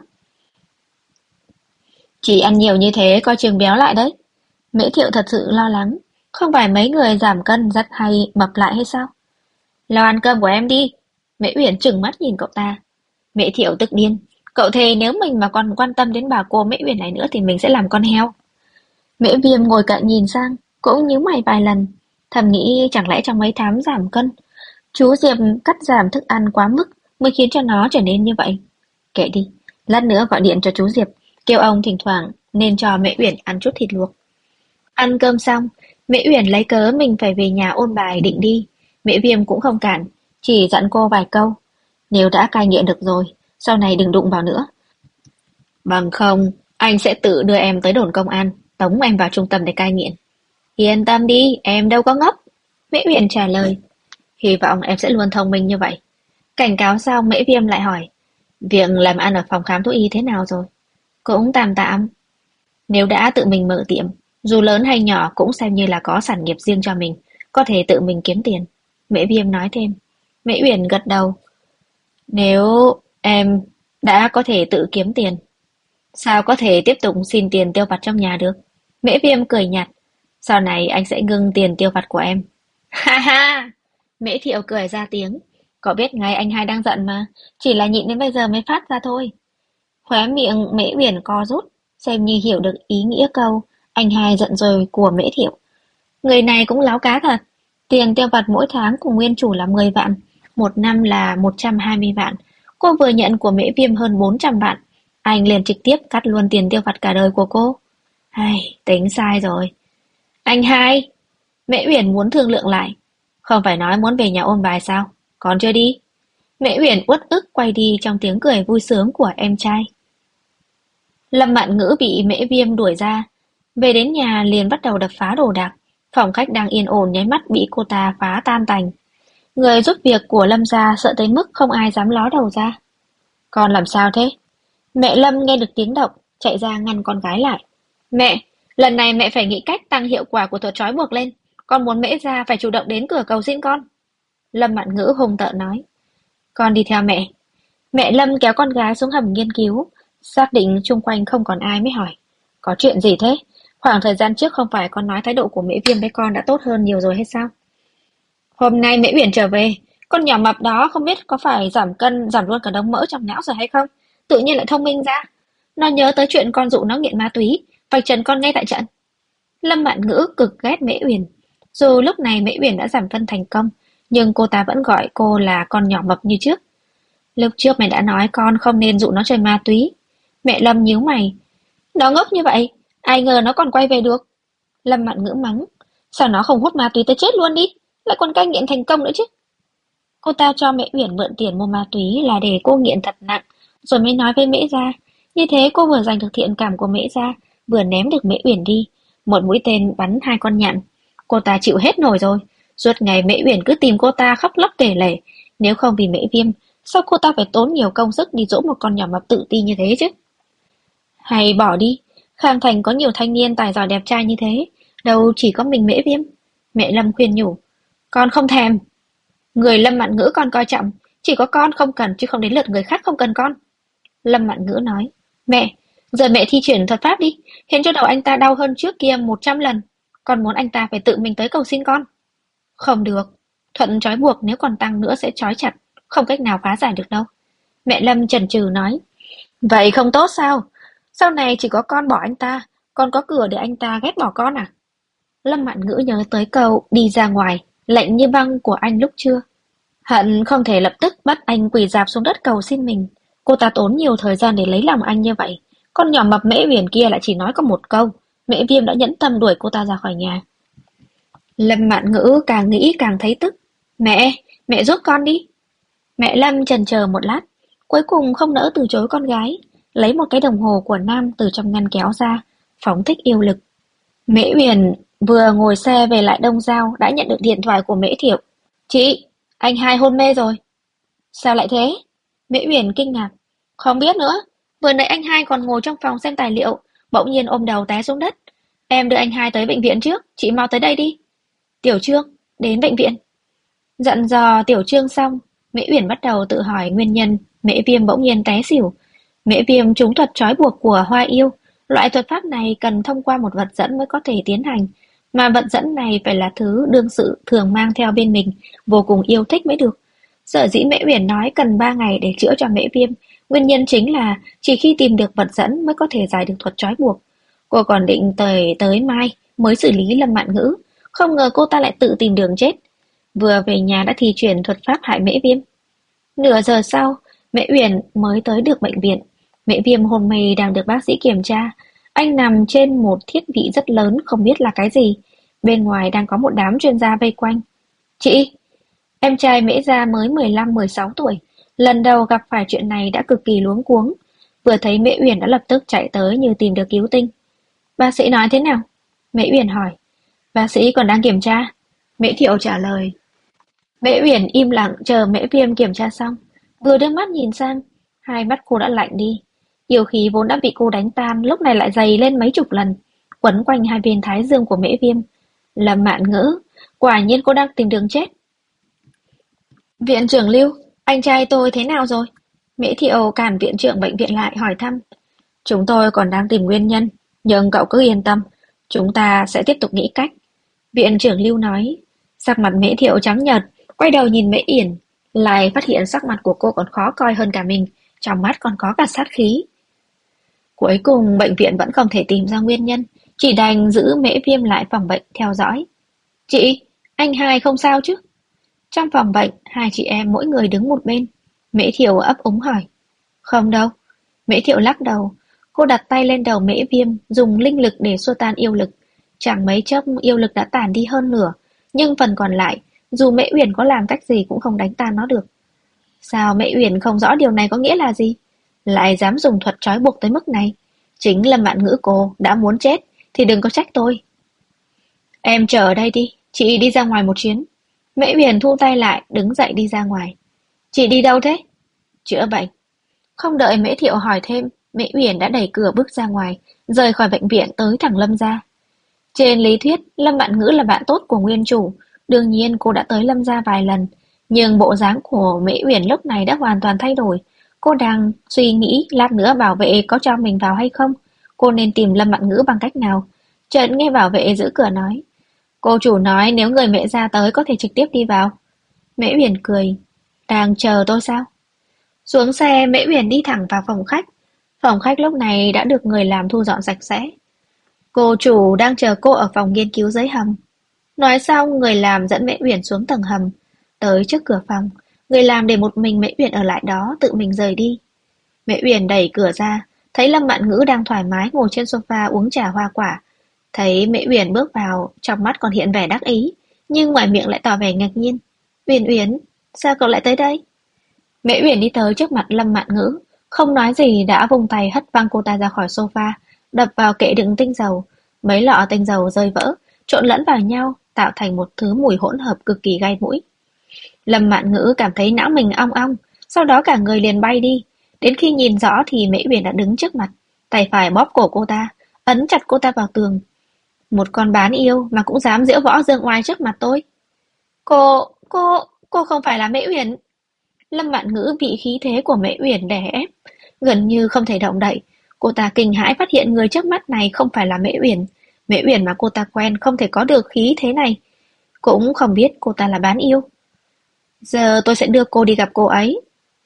Chỉ ăn nhiều như thế coi chừng béo lại đấy. Mễ Thiệu thật sự lo lắng. Không phải mấy người giảm cân rất hay mập lại hay sao? Lo ăn cơm của em đi. Mễ Uyển trừng mắt nhìn cậu ta. Mễ Thiệu tức điên. Cậu thề nếu mình mà còn quan tâm đến bà cô Mễ Uyển này nữa thì mình sẽ làm con heo. Mễ Viêm ngồi cạnh nhìn sang, cũng nhíu mày vài lần, thầm nghĩ chẳng lẽ trong mấy tháng giảm cân, chú Diệp cắt giảm thức ăn quá mức mới khiến cho nó trở nên như vậy. Kệ đi, lát nữa gọi điện cho chú Diệp, kêu ông thỉnh thoảng nên cho Mễ Uyển ăn chút thịt luộc. Ăn cơm xong, Mễ Uyển lấy cớ mình phải về nhà ôn bài định đi. Mễ Viêm cũng không cản, chỉ dặn cô vài câu. Nếu đã cai nghiện được rồi, sau này đừng đụng vào nữa. Bằng không, anh sẽ tự đưa em tới đồn công an, tống em vào trung tâm để cai nghiện. Yên tâm đi, em đâu có ngốc. Mễ Uyển trả lời. Hy vọng em sẽ luôn thông minh như vậy. Cảnh cáo xong Mễ Viêm lại hỏi. Việc làm ăn ở phòng khám thú y thế nào rồi? Cũng tạm tạm. Nếu đã tự mình mở tiệm, dù lớn hay nhỏ cũng xem như là có sản nghiệp riêng cho mình, có thể tự mình kiếm tiền. Mễ Viêm nói thêm. Mễ Uyển gật đầu. Nếu em đã có thể tự kiếm tiền, sao có thể tiếp tục xin tiền tiêu vặt trong nhà được? Mễ Viêm cười nhạt. Sau này anh sẽ ngưng tiền tiêu vặt của em. Ha ha! Mễ Thiệu cười ra tiếng. Cậu biết ngay anh hai đang giận mà, chỉ là nhịn đến bây giờ mới phát ra thôi. Khóe miệng Mễ Uyển co rút, xem như hiểu được ý nghĩa câu anh hai giận rồi của Mễ Thiệu. Người này cũng láo cá thật. Tiền tiêu vặt mỗi tháng của nguyên chủ là 10 vạn, một năm là 120 vạn. Cô vừa nhận của Mễ Viêm hơn 400 vạn. Anh liền trực tiếp cắt luôn tiền tiêu vặt cả đời của cô. Hay, tính sai rồi. Anh hai, Mễ Uyển muốn thương lượng lại. Không phải nói muốn về nhà ôn bài sao? Còn chưa đi? Mễ Uyển uất ức quay đi trong tiếng cười vui sướng của em trai. Lâm Mạn Ngữ bị Mễ Viêm đuổi ra. Về đến nhà liền bắt đầu đập phá đồ đạc. Phòng khách đang yên ổn nháy mắt bị cô ta phá tan tành. Người giúp việc của Lâm gia sợ tới mức không ai dám ló đầu ra. Con làm sao thế? Mẹ Lâm nghe được tiếng động, chạy ra ngăn con gái lại. Mẹ, lần này mẹ phải nghĩ cách tăng hiệu quả của thuật trói buộc lên. Con muốn Mễ gia phải chủ động đến cửa cầu xin con. Lâm Mạn Ngữ hung tợn nói. Con đi theo mẹ. Mẹ Lâm kéo con gái xuống hầm nghiên cứu, xác định chung quanh không còn ai mới hỏi. Có chuyện gì thế? Khoảng thời gian trước không phải con nói thái độ của Mễ Viêm với con đã tốt hơn nhiều rồi hay sao? Hôm nay Mễ Uyển trở về, con nhỏ mập đó không biết có phải giảm cân, giảm luôn cả đống mỡ trong não rồi hay không? Tự nhiên lại thông minh ra. Nó nhớ tới chuyện con dụ nó nghiện ma túy, vạch trần con ngay tại trận. Lâm Mạn Ngữ cực ghét Mễ Uyển. Dù lúc này Mễ Uyển đã giảm cân thành công, nhưng cô ta vẫn gọi cô là con nhỏ mập như trước. Lúc trước mẹ đã nói con không nên dụ nó chơi ma túy. Mẹ Lâm nhíu mày. Nó ngốc như vậy, ai ngờ nó còn quay về được. Lâm Mạn Ngữ mắng. Sao nó không hút ma túy tới chết luôn đi, lại còn cai nghiện thành công nữa chứ. Cô ta cho Mễ Uyển mượn tiền mua ma túy là để cô nghiện thật nặng, rồi mới nói với Mễ gia. Như thế cô vừa giành được thiện cảm của Mễ gia, vừa ném được Mễ Uyển đi. Một mũi tên bắn hai con nhạn. Cô ta chịu hết nổi rồi. Suốt ngày Mễ Uyển cứ tìm cô ta khóc lóc kể lể. Nếu không vì Mễ Viêm, sao cô ta phải tốn nhiều công sức đi dỗ một con nhỏ mập tự ti như thế chứ? Hay bỏ đi, Khang Thành có nhiều thanh niên tài giỏi đẹp trai như thế, đâu chỉ có mình Mễ Viêm. Mẹ Lâm khuyên nhủ. Con không thèm. Người Lâm Mạn Ngữ con coi trọng, chỉ có con không cần chứ không đến lượt người khác không cần con. Lâm Mạn Ngữ nói. Mẹ, giờ mẹ thi chuyển thuật pháp đi, khiến cho đầu anh ta đau hơn trước kia 100 lần. Con muốn anh ta phải tự mình tới cầu xin con. Không được, thuận trói buộc nếu còn tăng nữa sẽ trói chặt, không cách nào phá giải được đâu. Mẹ Lâm chần chừ nói. Vậy không tốt sao? Sau này chỉ có con bỏ anh ta, con có cửa để anh ta ghét bỏ con à? Lâm Mạn Ngữ nhớ tới câu đi ra ngoài, lạnh như băng của anh lúc trưa. Hận không thể lập tức bắt anh quỳ rạp xuống đất cầu xin mình. Cô ta tốn nhiều thời gian để lấy lòng anh như vậy. Con nhỏ mập Mễ Uyển kia lại chỉ nói có một câu. Mễ Viêm đã nhẫn tâm đuổi cô ta ra khỏi nhà. Lâm Mạn Ngữ càng nghĩ càng thấy tức. Mẹ giúp con đi. Mẹ Lâm chần chờ một lát, cuối cùng không nỡ từ chối con gái, lấy một cái đồng hồ của Nam từ trong ngăn kéo ra, phóng thích yêu lực. Mễ Uyển vừa ngồi xe về lại Đông Giao đã nhận được điện thoại của Mễ Thiệu. Chị, anh hai hôn mê rồi. Sao lại thế? Mễ Uyển kinh ngạc. Không biết nữa, vừa nãy anh hai còn ngồi trong phòng xem tài liệu, bỗng nhiên ôm đầu té xuống đất. Em đưa anh hai tới bệnh viện trước, chị mau tới đây đi. Tiểu Trương, đến bệnh viện. Dặn dò Tiểu Trương xong, Mễ Uyển bắt đầu tự hỏi nguyên nhân Mễ Viêm bỗng nhiên té xỉu. Mễ Viêm trúng thuật trói buộc của Hoa Yêu. Loại thuật pháp này cần thông qua một vật dẫn mới có thể tiến hành, mà vật dẫn này phải là thứ đương sự thường mang theo bên mình, vô cùng yêu thích mới được. Sở dĩ Mễ Uyển nói cần 3 ngày để chữa cho Mễ Viêm, nguyên nhân chính là chỉ khi tìm được vật dẫn mới có thể giải được thuật trói buộc. Cô còn định tới mai mới xử lý Lâm Mạn Ngữ, không ngờ cô ta lại tự tìm đường chết. Vừa về nhà đã thi triển thuật pháp hại Mễ Viêm. Nửa giờ sau, Mễ Uyển mới tới được bệnh viện. Mễ Viêm hôn mê đang được bác sĩ kiểm tra. Anh nằm trên một thiết bị rất lớn không biết là cái gì. Bên ngoài đang có một đám chuyên gia vây quanh. Chị, em trai Mễ gia mới 15-16 tuổi. Lần đầu gặp phải chuyện này đã cực kỳ luống cuống. Vừa thấy Mễ Uyển đã lập tức chạy tới như tìm được cứu tinh. Bác sĩ nói thế nào? Mễ Uyển hỏi. Bác sĩ còn đang kiểm tra. Mễ Thiệu trả lời. Mễ Uyển im lặng chờ Mễ Viêm kiểm tra xong. Vừa đưa mắt nhìn sang, hai mắt cô đã lạnh đi. Yêu khí vốn đã bị cô đánh tan, lúc này lại dày lên mấy chục lần, quấn quanh hai bên thái dương của Mễ Viêm. Lâm Mạn Ngữ, quả nhiên cô đang tìm đường chết. Viện trưởng Lưu, anh trai tôi thế nào rồi? Mễ Thiệu cản viện trưởng bệnh viện lại hỏi thăm. Chúng tôi còn đang tìm nguyên nhân, nhưng cậu cứ yên tâm, chúng ta sẽ tiếp tục nghĩ cách. Viện trưởng Lưu nói. Sắc mặt Mễ Thiệu trắng nhợt, quay đầu nhìn Mễ Yển, lại phát hiện sắc mặt của cô còn khó coi hơn cả mình, trong mắt còn có cả sát khí. Cuối cùng bệnh viện vẫn không thể tìm ra nguyên nhân, chỉ đành giữ Mễ Viêm lại phòng bệnh theo dõi. Chị, anh hai không sao chứ? Trong phòng bệnh, hai chị em mỗi người đứng một bên. Mễ Thiệu ấp úng hỏi. Không đâu. Mễ Thiệu lắc đầu. Cô đặt tay lên đầu Mễ Viêm, dùng linh lực để xua tan yêu lực. Chẳng mấy chốc yêu lực đã tản đi hơn nửa, nhưng phần còn lại, dù Mễ Uyển có làm cách gì cũng không đánh tan nó được. Sao Mễ Uyển không rõ điều này có nghĩa là gì? Lại dám dùng thuật trói buộc tới mức này. Chính Lâm Mạn Ngữ cô đã muốn chết, thì đừng có trách tôi. Em chờ ở đây đi, chị đi ra ngoài một chuyến. Mễ Uyển thu tay lại, đứng dậy đi ra ngoài. Chị đi đâu thế? Chữa bệnh. Không đợi Mễ Thiệu hỏi thêm, Mễ Uyển đã đẩy cửa bước ra ngoài, rời khỏi bệnh viện tới thẳng Lâm gia. Trên lý thuyết, Lâm Mạn Ngữ là bạn tốt của nguyên chủ, đương nhiên cô đã tới Lâm gia vài lần, nhưng bộ dáng của Mễ Uyển lúc này đã hoàn toàn thay đổi. Cô đang suy nghĩ lát nữa bảo vệ có cho mình vào hay không, cô nên tìm Lâm Mạn Ngữ bằng cách nào. Chợt nghe bảo vệ giữ cửa nói, cô chủ nói nếu người Mễ gia tới có thể trực tiếp đi vào. Mễ Uyển cười, đang chờ tôi sao? Xuống xe, Mễ Uyển đi thẳng vào phòng khách. Phòng khách lúc này đã được người làm thu dọn sạch sẽ. Cô chủ đang chờ cô ở phòng nghiên cứu dưới hầm. Nói xong, người làm dẫn Mễ Uyển xuống tầng hầm. Tới trước cửa phòng, người làm để một mình Mễ Uyển ở lại đó, tự mình rời đi. Mễ Uyển đẩy cửa ra, thấy Lâm Mạn Ngữ đang thoải mái ngồi trên sofa uống trà hoa quả. Thấy Mễ Uyển bước vào, trong mắt còn hiện vẻ đắc ý, nhưng ngoài miệng lại tỏ vẻ ngạc nhiên. Uyển Uyển, sao cậu lại tới đây? Mễ Uyển đi tới trước mặt Lâm Mạn Ngữ, không nói gì đã vung tay hất văng cô ta ra khỏi sofa, đập vào kệ đựng tinh dầu. Mấy lọ tinh dầu rơi vỡ, trộn lẫn vào nhau, tạo thành một thứ mùi hỗn hợp cực kỳ gai mũi. Lâm Mạn Ngữ cảm thấy não mình ong ong, sau đó cả người liền bay đi. Đến khi nhìn rõ thì Mễ Uyển đã đứng trước mặt, tay phải bóp cổ cô ta, ấn chặt cô ta vào tường. Một con bán yêu mà cũng dám giễu võ dương oai trước mặt tôi. Cô không phải là Mễ Uyển. Lâm Mạn Ngữ bị khí thế của Mễ Uyển đè ép, gần như không thể động đậy. Cô ta kinh hãi phát hiện người trước mắt này không phải là Mễ Uyển. Mễ Uyển mà cô ta quen không thể có được khí thế này. Cũng không biết cô ta là bán yêu. Giờ tôi sẽ đưa cô đi gặp cô ấy.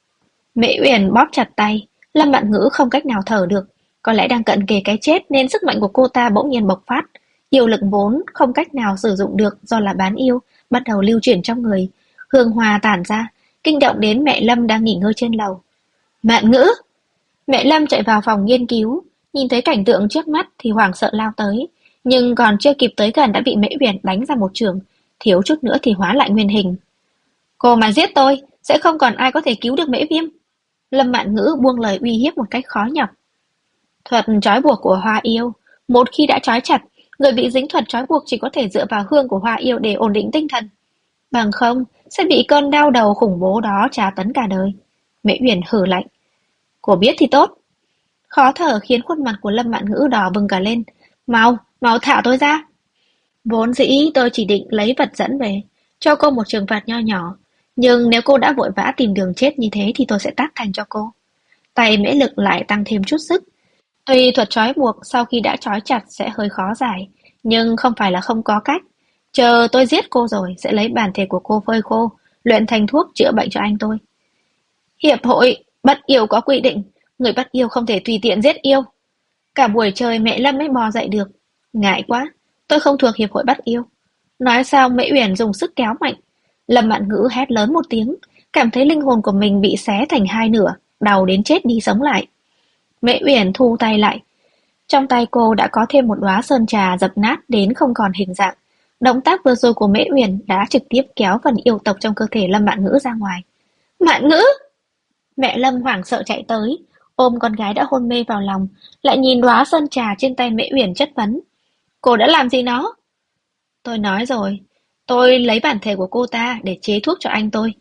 Mễ Uyển bóp chặt tay, Lâm Mạn Ngữ không cách nào thở được. Có lẽ đang cận kề cái chết nên sức mạnh của cô ta bỗng nhiên bộc phát. Yêu lực vốn không cách nào sử dụng được do là bán yêu, bắt đầu lưu chuyển trong người. Hương hoa tản ra, kinh động đến mẹ Lâm đang nghỉ ngơi trên lầu. Mạn Ngữ! Mẹ Lâm chạy vào phòng nghiên cứu, nhìn thấy cảnh tượng trước mắt thì hoảng sợ lao tới. Nhưng còn chưa kịp tới gần đã bị Mễ Uyển đánh ra một chưởng, thiếu chút nữa thì hóa lại nguyên hình. Cô mà giết tôi, sẽ không còn ai có thể cứu được Mễ Viêm. Lâm Mạn Ngữ buông lời uy hiếp một cách khó nhọc. Thuật trói buộc của Hoa Yêu, một khi đã trói chặt, người bị dính thuật trói buộc chỉ có thể dựa vào hương của Hoa Yêu để ổn định tinh thần. Bằng không, sẽ bị cơn đau đầu khủng bố đó tra tấn cả đời. Mễ Uyển hừ lạnh. Cô biết thì tốt. Khó thở khiến khuôn mặt của Lâm Mạn Ngữ đỏ bừng cả lên. Mau thả tôi ra. Vốn dĩ tôi chỉ định lấy vật dẫn về, cho cô một trừng phạt nho nhỏ. Nhưng nếu cô đã vội vã tìm đường chết như thế thì tôi sẽ tác thành cho cô. Tay Mễ Lực lại tăng thêm chút sức. Tuy thuật trói buộc sau khi đã trói chặt sẽ hơi khó giải, nhưng không phải là không có cách. Chờ tôi giết cô rồi sẽ lấy bản thể của cô phơi khô, luyện thành thuốc chữa bệnh cho anh tôi. Hiệp hội bắt yêu có quy định, người bắt yêu không thể tùy tiện giết yêu. Cả buổi trời mẹ Lâm mới bò dậy được. Ngại quá, tôi không thuộc hiệp hội bắt yêu. Nói sao Mễ Uyển dùng sức kéo mạnh. Lâm Mạn Ngữ hét lớn một tiếng, cảm thấy linh hồn của mình bị xé thành hai nửa, đau đến chết đi sống lại. Mễ Uyển thu tay lại. Trong tay cô đã có thêm một đóa sơn trà dập nát đến không còn hình dạng. Động tác vừa rồi của Mễ Uyển đã trực tiếp kéo phần yêu tộc trong cơ thể Lâm Mạn Ngữ ra ngoài. Mạn Ngữ! Mẹ Lâm hoảng sợ chạy tới, ôm con gái đã hôn mê vào lòng, lại nhìn đóa sơn trà trên tay Mễ Uyển chất vấn. Cô đã làm gì nó? Tôi nói rồi, tôi lấy bản thể của cô ta để chế thuốc cho anh tôi.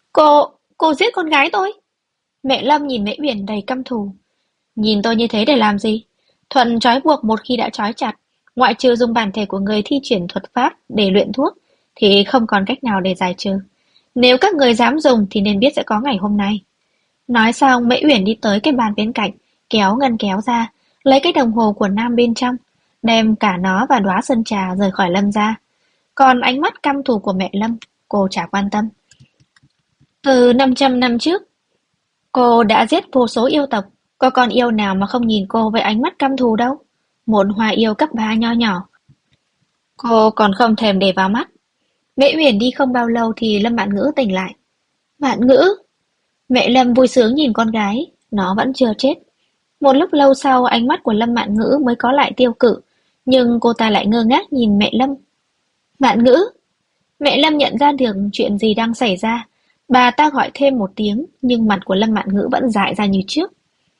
Cô giết con gái tôi? Mẹ Lâm nhìn Mễ Uyển đầy căm thù. Nhìn tôi như thế để làm gì? Thuận trói buộc một khi đã trói chặt, ngoại trừ dùng bản thể của người thi triển thuật pháp để luyện thuốc, thì không còn cách nào để giải trừ. Nếu các người dám dùng thì nên biết sẽ có ngày hôm nay. Nói xong Mễ Uyển đi tới cái bàn bên cạnh, kéo ngăn kéo ra, lấy cái đồng hồ của Nam bên trong, đem cả nó và đóa sơn trà rời khỏi Lâm ra. Còn ánh mắt căm thù của mẹ Lâm, cô chả quan tâm. Từ 500 năm trước, cô đã giết vô số yêu tộc, Có con yêu nào mà không nhìn cô với ánh mắt căm thù đâu. Một hoa yêu cấp 3 nho nhỏ, cô còn không thèm để vào mắt. Mễ Uyển đi không bao lâu thì Lâm Mạn Ngữ tỉnh lại. Mạn Ngữ! Mẹ Lâm vui sướng nhìn con gái, nó vẫn chưa chết. Một lúc lâu sau ánh mắt của Lâm Mạn Ngữ mới có lại tiêu cự, nhưng cô ta lại ngơ ngác nhìn mẹ Lâm. Mạn Ngữ! Mẹ Lâm nhận ra được chuyện gì đang xảy ra. Bà ta gọi thêm một tiếng, nhưng mặt của Lâm Mạn Ngữ vẫn dại ra như trước.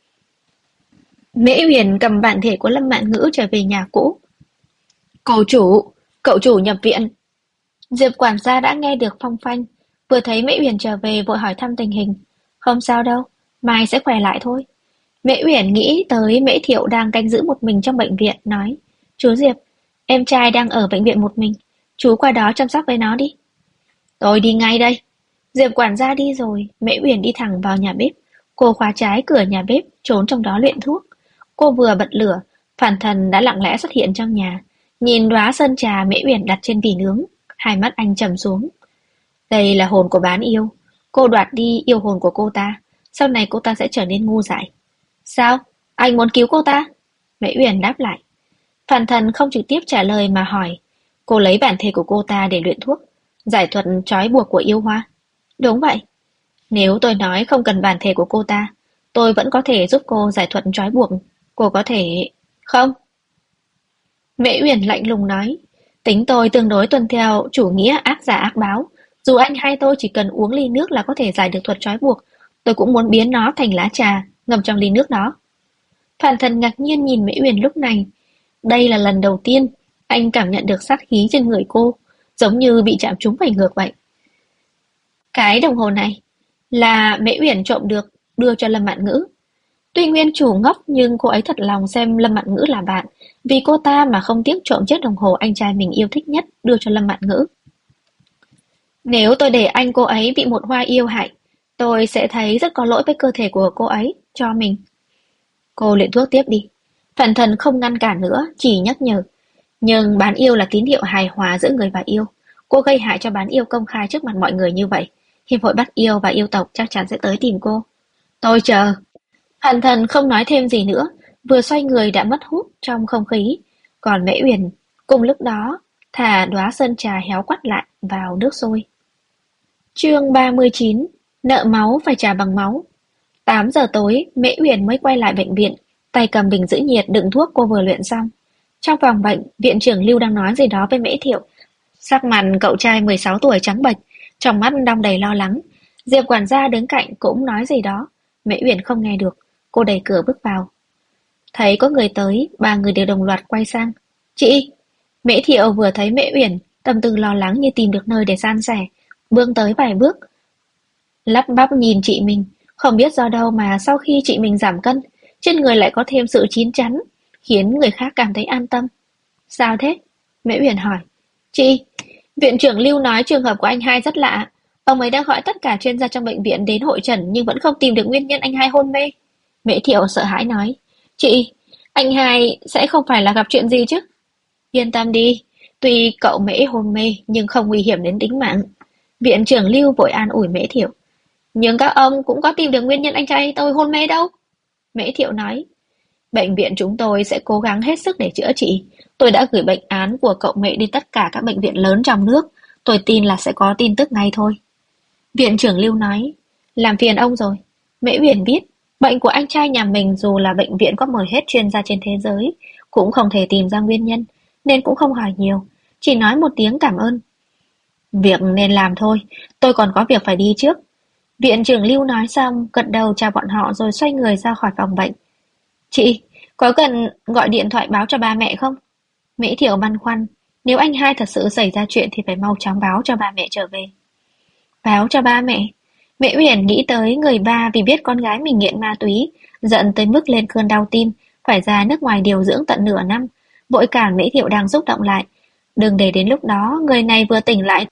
Mễ Uyển cầm bản thể của Lâm Mạn Ngữ trở về nhà cũ. Cậu chủ nhập viện. Diệp quản gia đã nghe được phong phanh, vừa thấy Mễ Uyển trở về vội hỏi thăm tình hình. Không sao đâu, mai sẽ khỏe lại thôi. Mễ Uyển nghĩ tới Mễ Thiệu đang canh giữ một mình trong bệnh viện, nói: Chú Diệp, em trai đang ở bệnh viện một mình, chú qua đó chăm sóc với nó đi. Tôi đi ngay đây. Diệp quản gia đi rồi, Mễ Uyển đi thẳng vào nhà bếp. Cô khóa trái cửa nhà bếp, trốn trong đó luyện thuốc. Cô vừa bật lửa, Phản Thần đã lặng lẽ xuất hiện trong nhà, nhìn đóa sơn trà Mễ Uyển đặt trên vỉ nướng, hai mắt anh trầm xuống. Đây là hồn của bán yêu, cô đoạt đi yêu hồn của cô ta, sau này cô ta sẽ trở nên ngu dại. Sao? Anh muốn cứu cô ta? Mễ Uyển đáp lại. Phản Thần không trực tiếp trả lời mà hỏi. Cô lấy bản thể của cô ta để luyện thuốc, giải thuật trói buộc của yêu hoa. Đúng vậy. Nếu tôi nói không cần bản thể của cô ta, tôi vẫn có thể giúp cô giải thuật trói buộc. Cô có thể... Không. Mễ Uyển lạnh lùng nói. Tính tôi tương đối tuân theo chủ nghĩa ác giả ác báo. Dù anh hai tôi chỉ cần uống ly nước là có thể giải được thuật trói buộc, tôi cũng muốn biến nó thành lá trà, ngâm trong ly nước đó. Phản Thần ngạc nhiên nhìn Mễ Uyển lúc này. Đây là lần đầu tiên anh cảm nhận được sát khí trên người cô, giống như bị chạm trúng phải ngược vậy. Cái đồng hồ này là Mễ Uyển trộm được, đưa cho Lâm Mạn Ngữ. Tuy nguyên chủ ngốc nhưng cô ấy thật lòng xem Lâm Mạn Ngữ là bạn, vì cô ta mà không tiếc trộm chiếc đồng hồ anh trai mình yêu thích nhất đưa cho Lâm Mạn Ngữ. Nếu tôi để anh cô ấy bị một hoa yêu hại, tôi sẽ thấy rất có lỗi với cơ thể của cô ấy, cho mình. Cô luyện thuốc tiếp đi. Phản Thần không ngăn cản nữa, chỉ nhắc nhở. Nhưng bán yêu là tín hiệu hài hòa giữa người và yêu. Cô gây hại cho bán yêu công khai trước mặt mọi người như vậy. Hiệp hội bắt yêu và yêu tộc chắc chắn sẽ tới tìm cô. Tôi chờ. Phản Thần không nói thêm gì nữa, vừa xoay người đã mất hút trong không khí. Còn Mễ Uyển cùng lúc đó thả đóa sơn trà héo quắt lại vào nước sôi. Chương 39. Nợ máu phải trả bằng máu. 8 giờ tối, Mễ Uyển mới quay lại bệnh viện, tay cầm bình giữ nhiệt đựng thuốc cô vừa luyện xong. Trong phòng bệnh, viện trưởng Lưu đang nói gì đó với Mễ Thiệu. Sắc mặt cậu trai 16 tuổi trắng bệch, trong mắt đong đầy lo lắng. Diệp quản gia đứng cạnh cũng nói gì đó. Mễ Uyển không nghe được, cô đẩy cửa bước vào. Thấy có người tới, ba người đều đồng loạt quay sang. Chị! Mễ Thiệu vừa thấy Mễ Uyển, tâm tư lo lắng như tìm được nơi để san sẻ, bước tới vài bước. Lắp bắp nhìn chị mình, không biết do đâu mà sau khi chị mình giảm cân, trên người lại có thêm sự chín chắn, khiến người khác cảm thấy an tâm. Sao thế? Mễ Uyển hỏi. Chị, viện trưởng Lưu nói trường hợp của anh hai rất lạ. Ông ấy đã gọi tất cả chuyên gia trong bệnh viện đến hội trần nhưng vẫn không tìm được nguyên nhân anh hai hôn mê. Mễ Thiệu sợ hãi nói. Chị, anh hai sẽ không phải là gặp chuyện gì chứ? Yên tâm đi, tuy cậu Mễ hôn mê nhưng không nguy hiểm đến tính mạng. Viện trưởng Lưu vội an ủi Mễ Thiệu. Nhưng các ông cũng có tìm được nguyên nhân anh trai tôi hôn mê đâu. Mễ Thiệu nói. Bệnh viện chúng tôi sẽ cố gắng hết sức để chữa trị. Tôi đã gửi bệnh án của cậu Mễ đi tất cả các bệnh viện lớn trong nước. Tôi tin là sẽ có tin tức ngay thôi. Viện trưởng Lưu nói. Làm phiền ông rồi. Mễ Uyển biết, bệnh của anh trai nhà mình dù là bệnh viện có mời hết chuyên gia trên thế giới, cũng không thể tìm ra nguyên nhân, nên cũng không hỏi nhiều. Chỉ nói một tiếng cảm ơn. Việc nên làm thôi, tôi còn có việc phải đi trước. Viện trưởng Lưu nói xong, gật đầu chào bọn họ rồi xoay người ra khỏi phòng bệnh. Chị, có cần gọi điện thoại báo cho ba mẹ không? Mễ Thiệu băn khoăn, nếu anh hai thật sự xảy ra chuyện thì phải mau chóng báo cho ba mẹ trở về. Báo cho ba mẹ? Mẹ Uyển nghĩ tới người ba vì biết con gái mình nghiện ma túy, giận tới mức lên cơn đau tim, phải ra nước ngoài điều dưỡng tận nửa năm, vội cản Mễ Thiệu đang xúc động lại. Đừng để đến lúc đó người này vừa tỉnh lại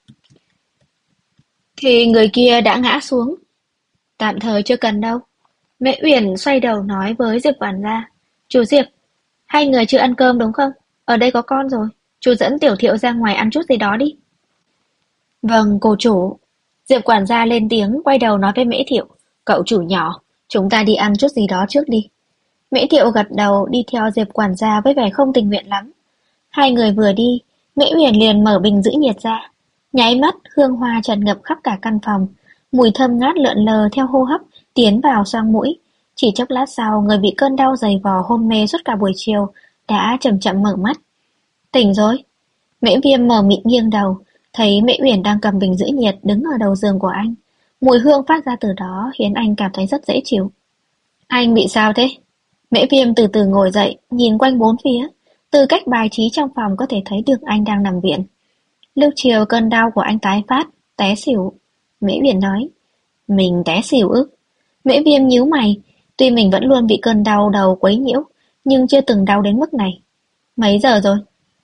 thì người kia đã ngã xuống. Tạm thời chưa cần đâu. Mễ Uyển xoay đầu nói với Diệp quản gia. Chú Diệp, hai người chưa ăn cơm đúng không? Ở đây có con rồi. Chú dẫn Tiểu Thiệu ra ngoài ăn chút gì đó đi. Vâng, cô chủ. Diệp quản gia lên tiếng quay đầu nói với Mễ Thiệu. Cậu chủ nhỏ, chúng ta đi ăn chút gì đó trước đi. Mễ Thiệu gật đầu đi theo Diệp quản gia với vẻ không tình nguyện lắm. Hai người vừa đi, Mễ Uyển liền mở bình giữ nhiệt ra. Nháy mắt, hương hoa tràn ngập khắp cả căn phòng, mùi thơm ngát lượn lờ theo hô hấp tiến vào xoang mũi. Chỉ chốc lát sau, người bị cơn đau dày vò hôn mê suốt cả buổi chiều đã chậm chậm mở mắt. Tỉnh rồi. Mễ Viêm mở mịt nghiêng đầu, thấy Mễ Uyển đang cầm bình giữ nhiệt đứng ở đầu giường của anh. Mùi hương phát ra từ đó khiến anh cảm thấy rất dễ chịu. Anh bị sao thế? Mễ Viêm từ từ ngồi dậy, nhìn quanh bốn phía. Từ cách bài trí trong phòng có thể thấy được anh đang nằm viện. Lúc chiều cơn đau của anh tái phát, té xỉu. Mễ Uyển nói, mình té xỉu ư? Mễ Viêm nhíu mày, tuy mình vẫn luôn bị cơn đau đầu quấy nhiễu, nhưng chưa từng đau đến mức này. Mấy giờ rồi?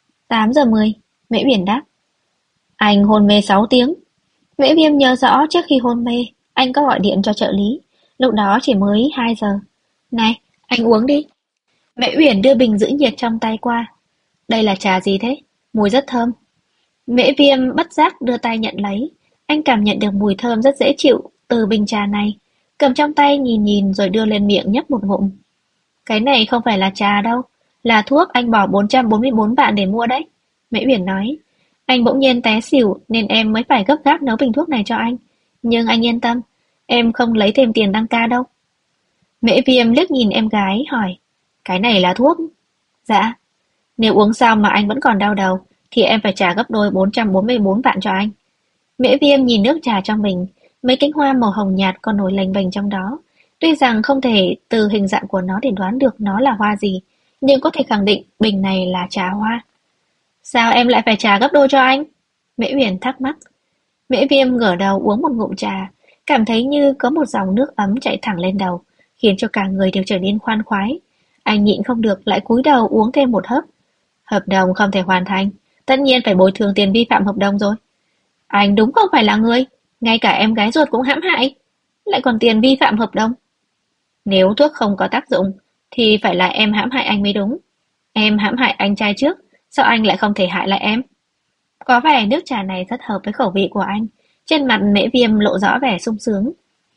8:10, Mễ Uyển đáp. Anh hôn mê 6 tiếng. Mễ Viêm nhớ rõ trước khi hôn mê, anh có gọi điện cho trợ lý. Lúc đó chỉ mới 2 giờ. Này, anh uống đi. Mễ Uyển đưa bình giữ nhiệt trong tay qua. Đây là trà gì thế? Mùi rất thơm. Mễ Viêm bất giác đưa tay nhận lấy. Anh cảm nhận được mùi thơm rất dễ chịu từ bình trà này. Cầm trong tay nhìn nhìn rồi đưa lên miệng nhấp một ngụm. Cái này không phải là trà đâu, là thuốc anh bỏ 444 vạn để mua đấy. Mễ Uyển nói. Anh bỗng nhiên té xỉu nên em mới phải gấp gáp nấu bình thuốc này cho anh. Nhưng anh yên tâm, em không lấy thêm tiền đăng ca đâu. Mễ Viêm liếc nhìn em gái hỏi. Cái này là thuốc? Dạ. Nếu uống xong mà anh vẫn còn đau đầu thì em phải trả gấp đôi 444 vạn cho anh. Mễ Viêm nhìn nước trà trong bình, mấy cánh hoa màu hồng nhạt còn nổi lềnh bềnh trong đó. Tuy rằng không thể từ hình dạng của nó để đoán được nó là hoa gì, nhưng có thể khẳng định bình này là trà hoa. Sao em lại phải trả gấp đôi cho anh? Mễ Uyển thắc mắc. Mễ Viêm ngửa đầu uống một ngụm trà, cảm thấy như có một dòng nước ấm chạy thẳng lên đầu, khiến cho cả người đều trở nên khoan khoái. Anh nhịn không được lại cúi đầu uống thêm một hớp. Hợp đồng không thể hoàn thành, tất nhiên phải bồi thường tiền vi phạm hợp đồng rồi. Anh đúng không phải là người, ngay cả em gái ruột cũng hãm hại, lại còn tiền vi phạm hợp đồng. Nếu thuốc không có tác dụng, thì phải là em hãm hại anh mới đúng. Em hãm hại anh trai trước, sao anh lại không thể hại lại em? Có vẻ nước trà này rất hợp với khẩu vị của anh. Trên mặt Mễ Viêm lộ rõ vẻ sung sướng.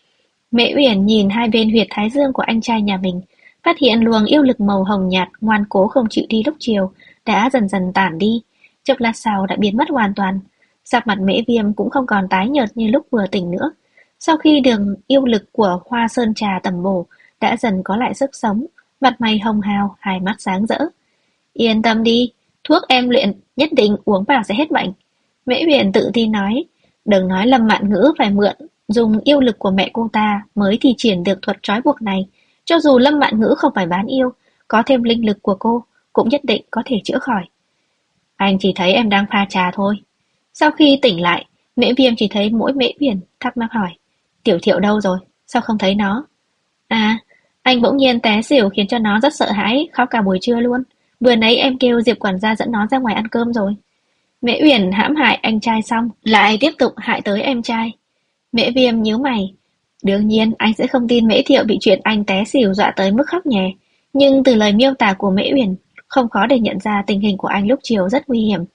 Mễ Uyển nhìn hai bên huyệt thái dương của anh trai nhà mình, phát hiện luồng yêu lực màu hồng nhạt ngoan cố không chịu đi lúc chiều đã dần dần tản đi, chốc lát sau đã biến mất hoàn toàn. Sắc mặt Mễ Viêm cũng không còn tái nhợt như lúc vừa tỉnh nữa. Sau khi đường yêu lực của hoa sơn trà tầm bổ đã dần có lại sức sống, mặt mày hồng hào, hai mắt sáng rỡ. Yên tâm đi, thuốc em luyện nhất định uống vào sẽ hết bệnh. Mễ Uyển tự tin nói, đừng nói Lâm Mạn Ngữ phải mượn dùng yêu lực của mẹ cô ta mới thi triển được thuật trói buộc này. Cho dù Lâm Mạn Ngữ không phải bán yêu, có thêm linh lực của cô cũng nhất định có thể chữa khỏi. Anh chỉ thấy em đang pha trà thôi. Sau khi tỉnh lại, Mễ Viêm chỉ thấy mỗi Mễ Uyển, thắc mắc hỏi, Tiểu Thiệu đâu rồi? Sao không thấy nó? À, anh bỗng nhiên té xỉu khiến cho nó rất sợ hãi, khóc cả buổi trưa luôn. Vừa nãy em kêu Diệp quản gia dẫn nó ra ngoài ăn cơm rồi. Mễ Uyển hãm hại anh trai xong, lại tiếp tục hại tới em trai. Mễ Viêm nhíu mày. Đương nhiên anh sẽ không tin Mễ Thiệu bị chuyện anh té xỉu dọa tới mức khóc nhè. Nhưng từ lời miêu tả của Mễ Uyển, không khó để nhận ra tình hình của anh lúc chiều rất nguy hiểm.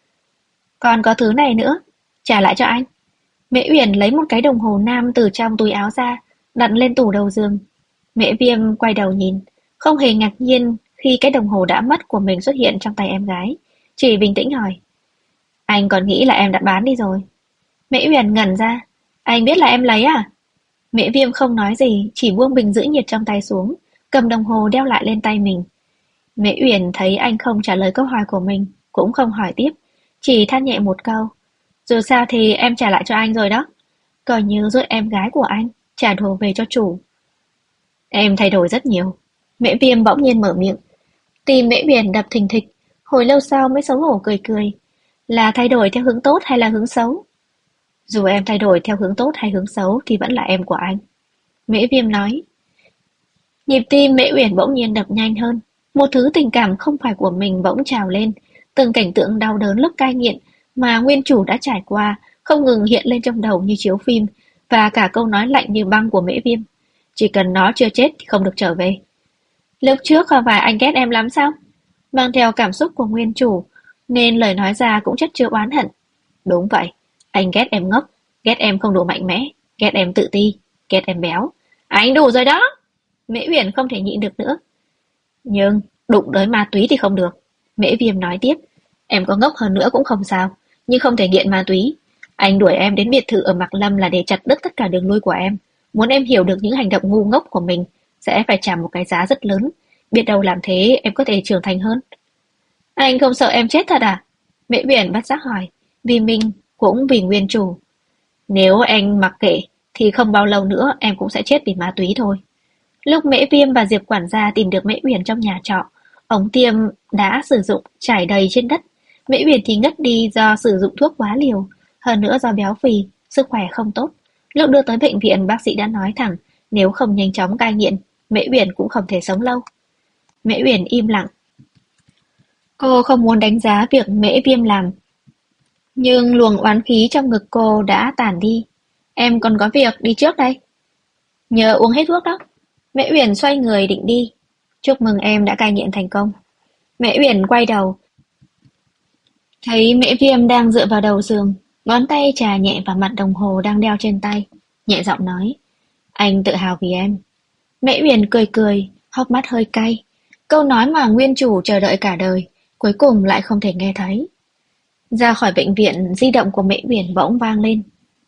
Còn có thứ này nữa, trả lại cho anh. Mễ Uyển lấy một cái đồng hồ nam từ trong túi áo ra, đặt lên tủ đầu giường. Mễ Viêm quay đầu nhìn, không hề ngạc nhiên khi cái đồng hồ đã mất của mình xuất hiện trong tay em gái, chỉ bình tĩnh hỏi. Anh còn nghĩ là em đã bán đi rồi. Mễ Uyển ngẩn ra, anh biết là em lấy à? Mễ Viêm không nói gì, chỉ buông bình giữ nhiệt trong tay xuống, cầm đồng hồ đeo lại lên tay mình. Mễ Uyển thấy anh không trả lời câu hỏi của mình, cũng không hỏi tiếp, chỉ than nhẹ một câu. Dù sao thì em trả lại cho anh rồi đó. Coi như giúp em gái của anh trả đồ về cho chủ. Em thay đổi rất nhiều. Mễ Viêm bỗng nhiên mở miệng. Tim Mễ Uyển đập thình thịch, hồi lâu sau mới xấu hổ cười cười. Là thay đổi theo hướng tốt hay là hướng xấu? Dù em thay đổi theo hướng tốt hay hướng xấu thì vẫn là em của anh. Mễ Viêm nói. Nhịp tim Mễ Uyển bỗng nhiên đập nhanh hơn. Một thứ tình cảm không phải của mình bỗng trào lên. Từng cảnh tượng đau đớn lúc cai nghiện mà nguyên chủ đã trải qua không ngừng hiện lên trong đầu như chiếu phim, và cả câu nói lạnh như băng của Mễ Viêm. Chỉ cần nó chưa chết thì không được trở về. Lúc trước không phải anh ghét em lắm sao? Mang theo cảm xúc của nguyên chủ, nên lời nói ra cũng chất chứa oán hận. Đúng vậy, anh ghét em ngốc, ghét em không đủ mạnh mẽ, ghét em tự ti, ghét em béo. Anh đủ rồi đó! Mễ Uyển không thể nhịn được nữa. Nhưng đụng tới ma túy thì không được. Mễ Viêm nói tiếp, em có ngốc hơn nữa cũng không sao, nhưng không thể nghiện ma túy. Anh đuổi em đến biệt thự ở Mạc Lâm là để chặt đứt tất cả đường lui của em. Muốn em hiểu được những hành động ngu ngốc của mình sẽ phải trả một cái giá rất lớn. Biết đâu làm thế em có thể trưởng thành hơn. Anh không sợ em chết thật à? Mễ Uyển bất giác hỏi, vì mình cũng vì nguyên chủ. Nếu anh mặc kệ thì không bao lâu nữa em cũng sẽ chết vì ma túy thôi. Lúc Mễ Viêm và Diệp quản gia tìm được Mễ Uyển trong nhà trọ, ống tiêm đã sử dụng trải đầy trên đất. Mễ Uyển thì ngất đi do sử dụng thuốc quá liều, hơn nữa do béo phì, sức khỏe không tốt. Lúc đưa tới bệnh viện, bác sĩ đã nói thẳng, nếu không nhanh chóng cai nghiện, Mễ Uyển cũng không thể sống lâu. Mễ Uyển im lặng. Cô không muốn đánh giá việc Mễ Viêm làm, nhưng luồng oán khí trong ngực cô đã tản đi. Em còn có việc đi trước đây. Nhớ uống hết thuốc đó. Mễ Uyển xoay người định đi. Chúc mừng em đã cai nghiện thành công. Mễ Uyển quay đầu, thấy Mễ Viêm đang dựa vào đầu giường, ngón tay chà nhẹ vào mặt đồng hồ đang đeo trên tay, nhẹ giọng nói, anh tự hào vì em. Mễ Uyển cười cười, hốc mắt hơi cay. Câu nói mà nguyên chủ chờ đợi cả đời, cuối cùng lại không thể nghe thấy. Ra khỏi bệnh viện, di động của Mễ Uyển bỗng vang lên.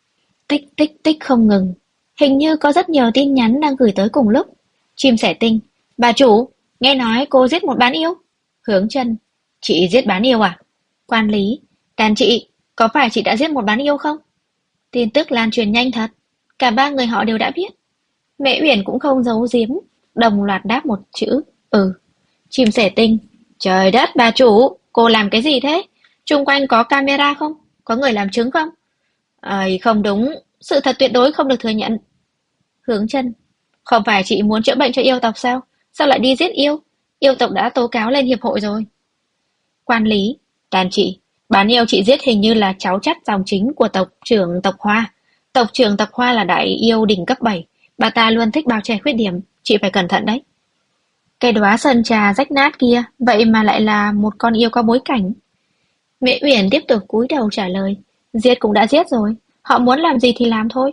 Tích tích tích không ngừng. Hình như có rất nhiều tin nhắn đang gửi tới cùng lúc. Chim sẻ tinh, bà chủ, nghe nói cô giết một bán yêu. Hướng chân, chị giết bán yêu à? Quan lý, đàn chị, có phải chị đã giết một bán yêu không? Tin tức lan truyền nhanh thật, cả ba người họ đều đã biết. Mẹ Uyển cũng không giấu giếm, đồng loạt đáp một chữ, ừ. Chim sẻ tinh, trời đất bà chủ, cô làm cái gì thế? Xung quanh có camera không? Có người làm chứng không? Ấy không đúng, sự thật tuyệt đối không được thừa nhận. Hướng chân, không phải chị muốn chữa bệnh cho yêu tộc sao? Sao lại đi giết yêu? Yêu tộc đã tố cáo lên hiệp hội rồi. Quan lý, đàn chị, bán yêu chị giết hình như là cháu chắt dòng chính của tộc trưởng tộc Hoa. Tộc trưởng tộc Hoa là đại yêu đỉnh cấp 7, bà ta luôn thích bao che khuyết điểm, chị phải cẩn thận đấy. Cái đóa sơn trà rách nát kia, vậy mà lại là một con yêu có bối cảnh. Mễ Uyển tiếp tục cúi đầu trả lời, giết cũng đã giết rồi, họ muốn làm gì thì làm thôi.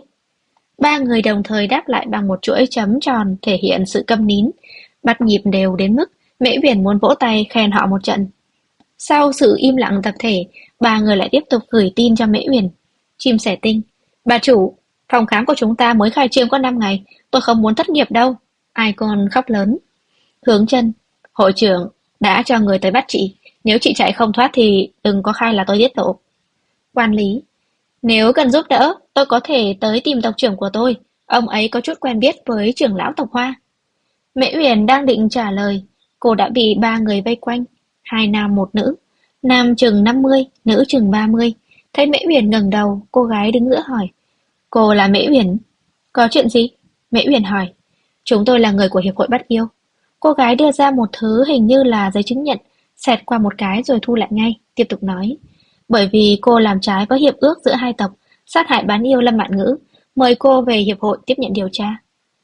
Ba người đồng thời đáp lại bằng một chuỗi chấm tròn thể hiện sự câm nín, bắt nhịp đều đến mức Mễ Uyển muốn vỗ tay khen họ một trận. Sau sự im lặng tập thể, ba người lại tiếp tục gửi tin cho Mễ Uyển. Chim sẻ tinh, bà chủ, phòng khám của chúng ta mới khai trương có 5 ngày, tôi không muốn thất nghiệp đâu. Ai còn khóc lớn. Hướng chân, hội trưởng đã cho người tới bắt chị, nếu chị chạy không thoát thì đừng có khai là tôi giết tổ. Quan lý, nếu cần giúp đỡ, tôi có thể tới tìm tộc trưởng của tôi, ông ấy có chút quen biết với trưởng lão tộc Hoa. Mễ Uyển đang định trả lời, cô đã bị ba người vây quanh, hai nam một nữ, nam chừng 50, nữ chừng 30. Thấy Mễ Uyển ngẩng đầu, cô gái đứng giữa hỏi, cô là Mễ Uyển? Có chuyện gì? Mễ Uyển hỏi. Chúng tôi là người của hiệp hội bắt yêu. Cô gái đưa ra một thứ hình như là giấy chứng nhận, xẹt qua một cái rồi thu lại ngay, tiếp tục nói. Bởi vì cô làm trái với hiệp ước giữa hai tộc, sát hại bán yêu Lâm Mạn Ngữ, mời cô về hiệp hội tiếp nhận điều tra.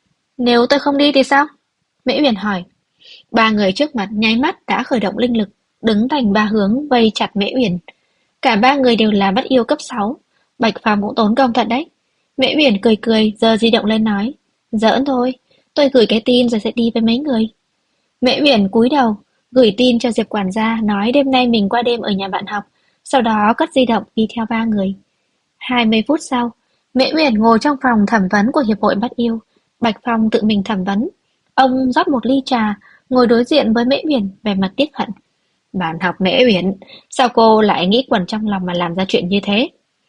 Nếu tôi không đi thì sao? Mễ Uyển hỏi. Ba người trước mặt nháy mắt đã khởi động linh lực, đứng thành ba hướng vây chặt Mễ Uyển. Cả ba người đều là bắt yêu cấp 6, Bạch Phàm cũng tốn công thật đấy. Mễ Uyển cười cười, giơ di động lên nói, giỡn thôi, tôi gửi cái tin rồi sẽ đi với mấy người. Mễ Uyển cúi đầu, gửi tin cho Diệp quản gia nói đêm nay mình qua đêm ở nhà bạn học, sau đó cất di động đi theo ba người. 20 phút sau, Mễ Uyển ngồi trong phòng thẩm vấn của hiệp hội bắt yêu, Bạch Phong tự mình thẩm vấn. Ông rót một ly trà, ngồi đối diện với Mễ Uyển, vẻ mặt tiếc hận. Bạn học Mễ Uyển, sao cô lại nghĩ quẩn trong lòng mà làm ra chuyện như thế?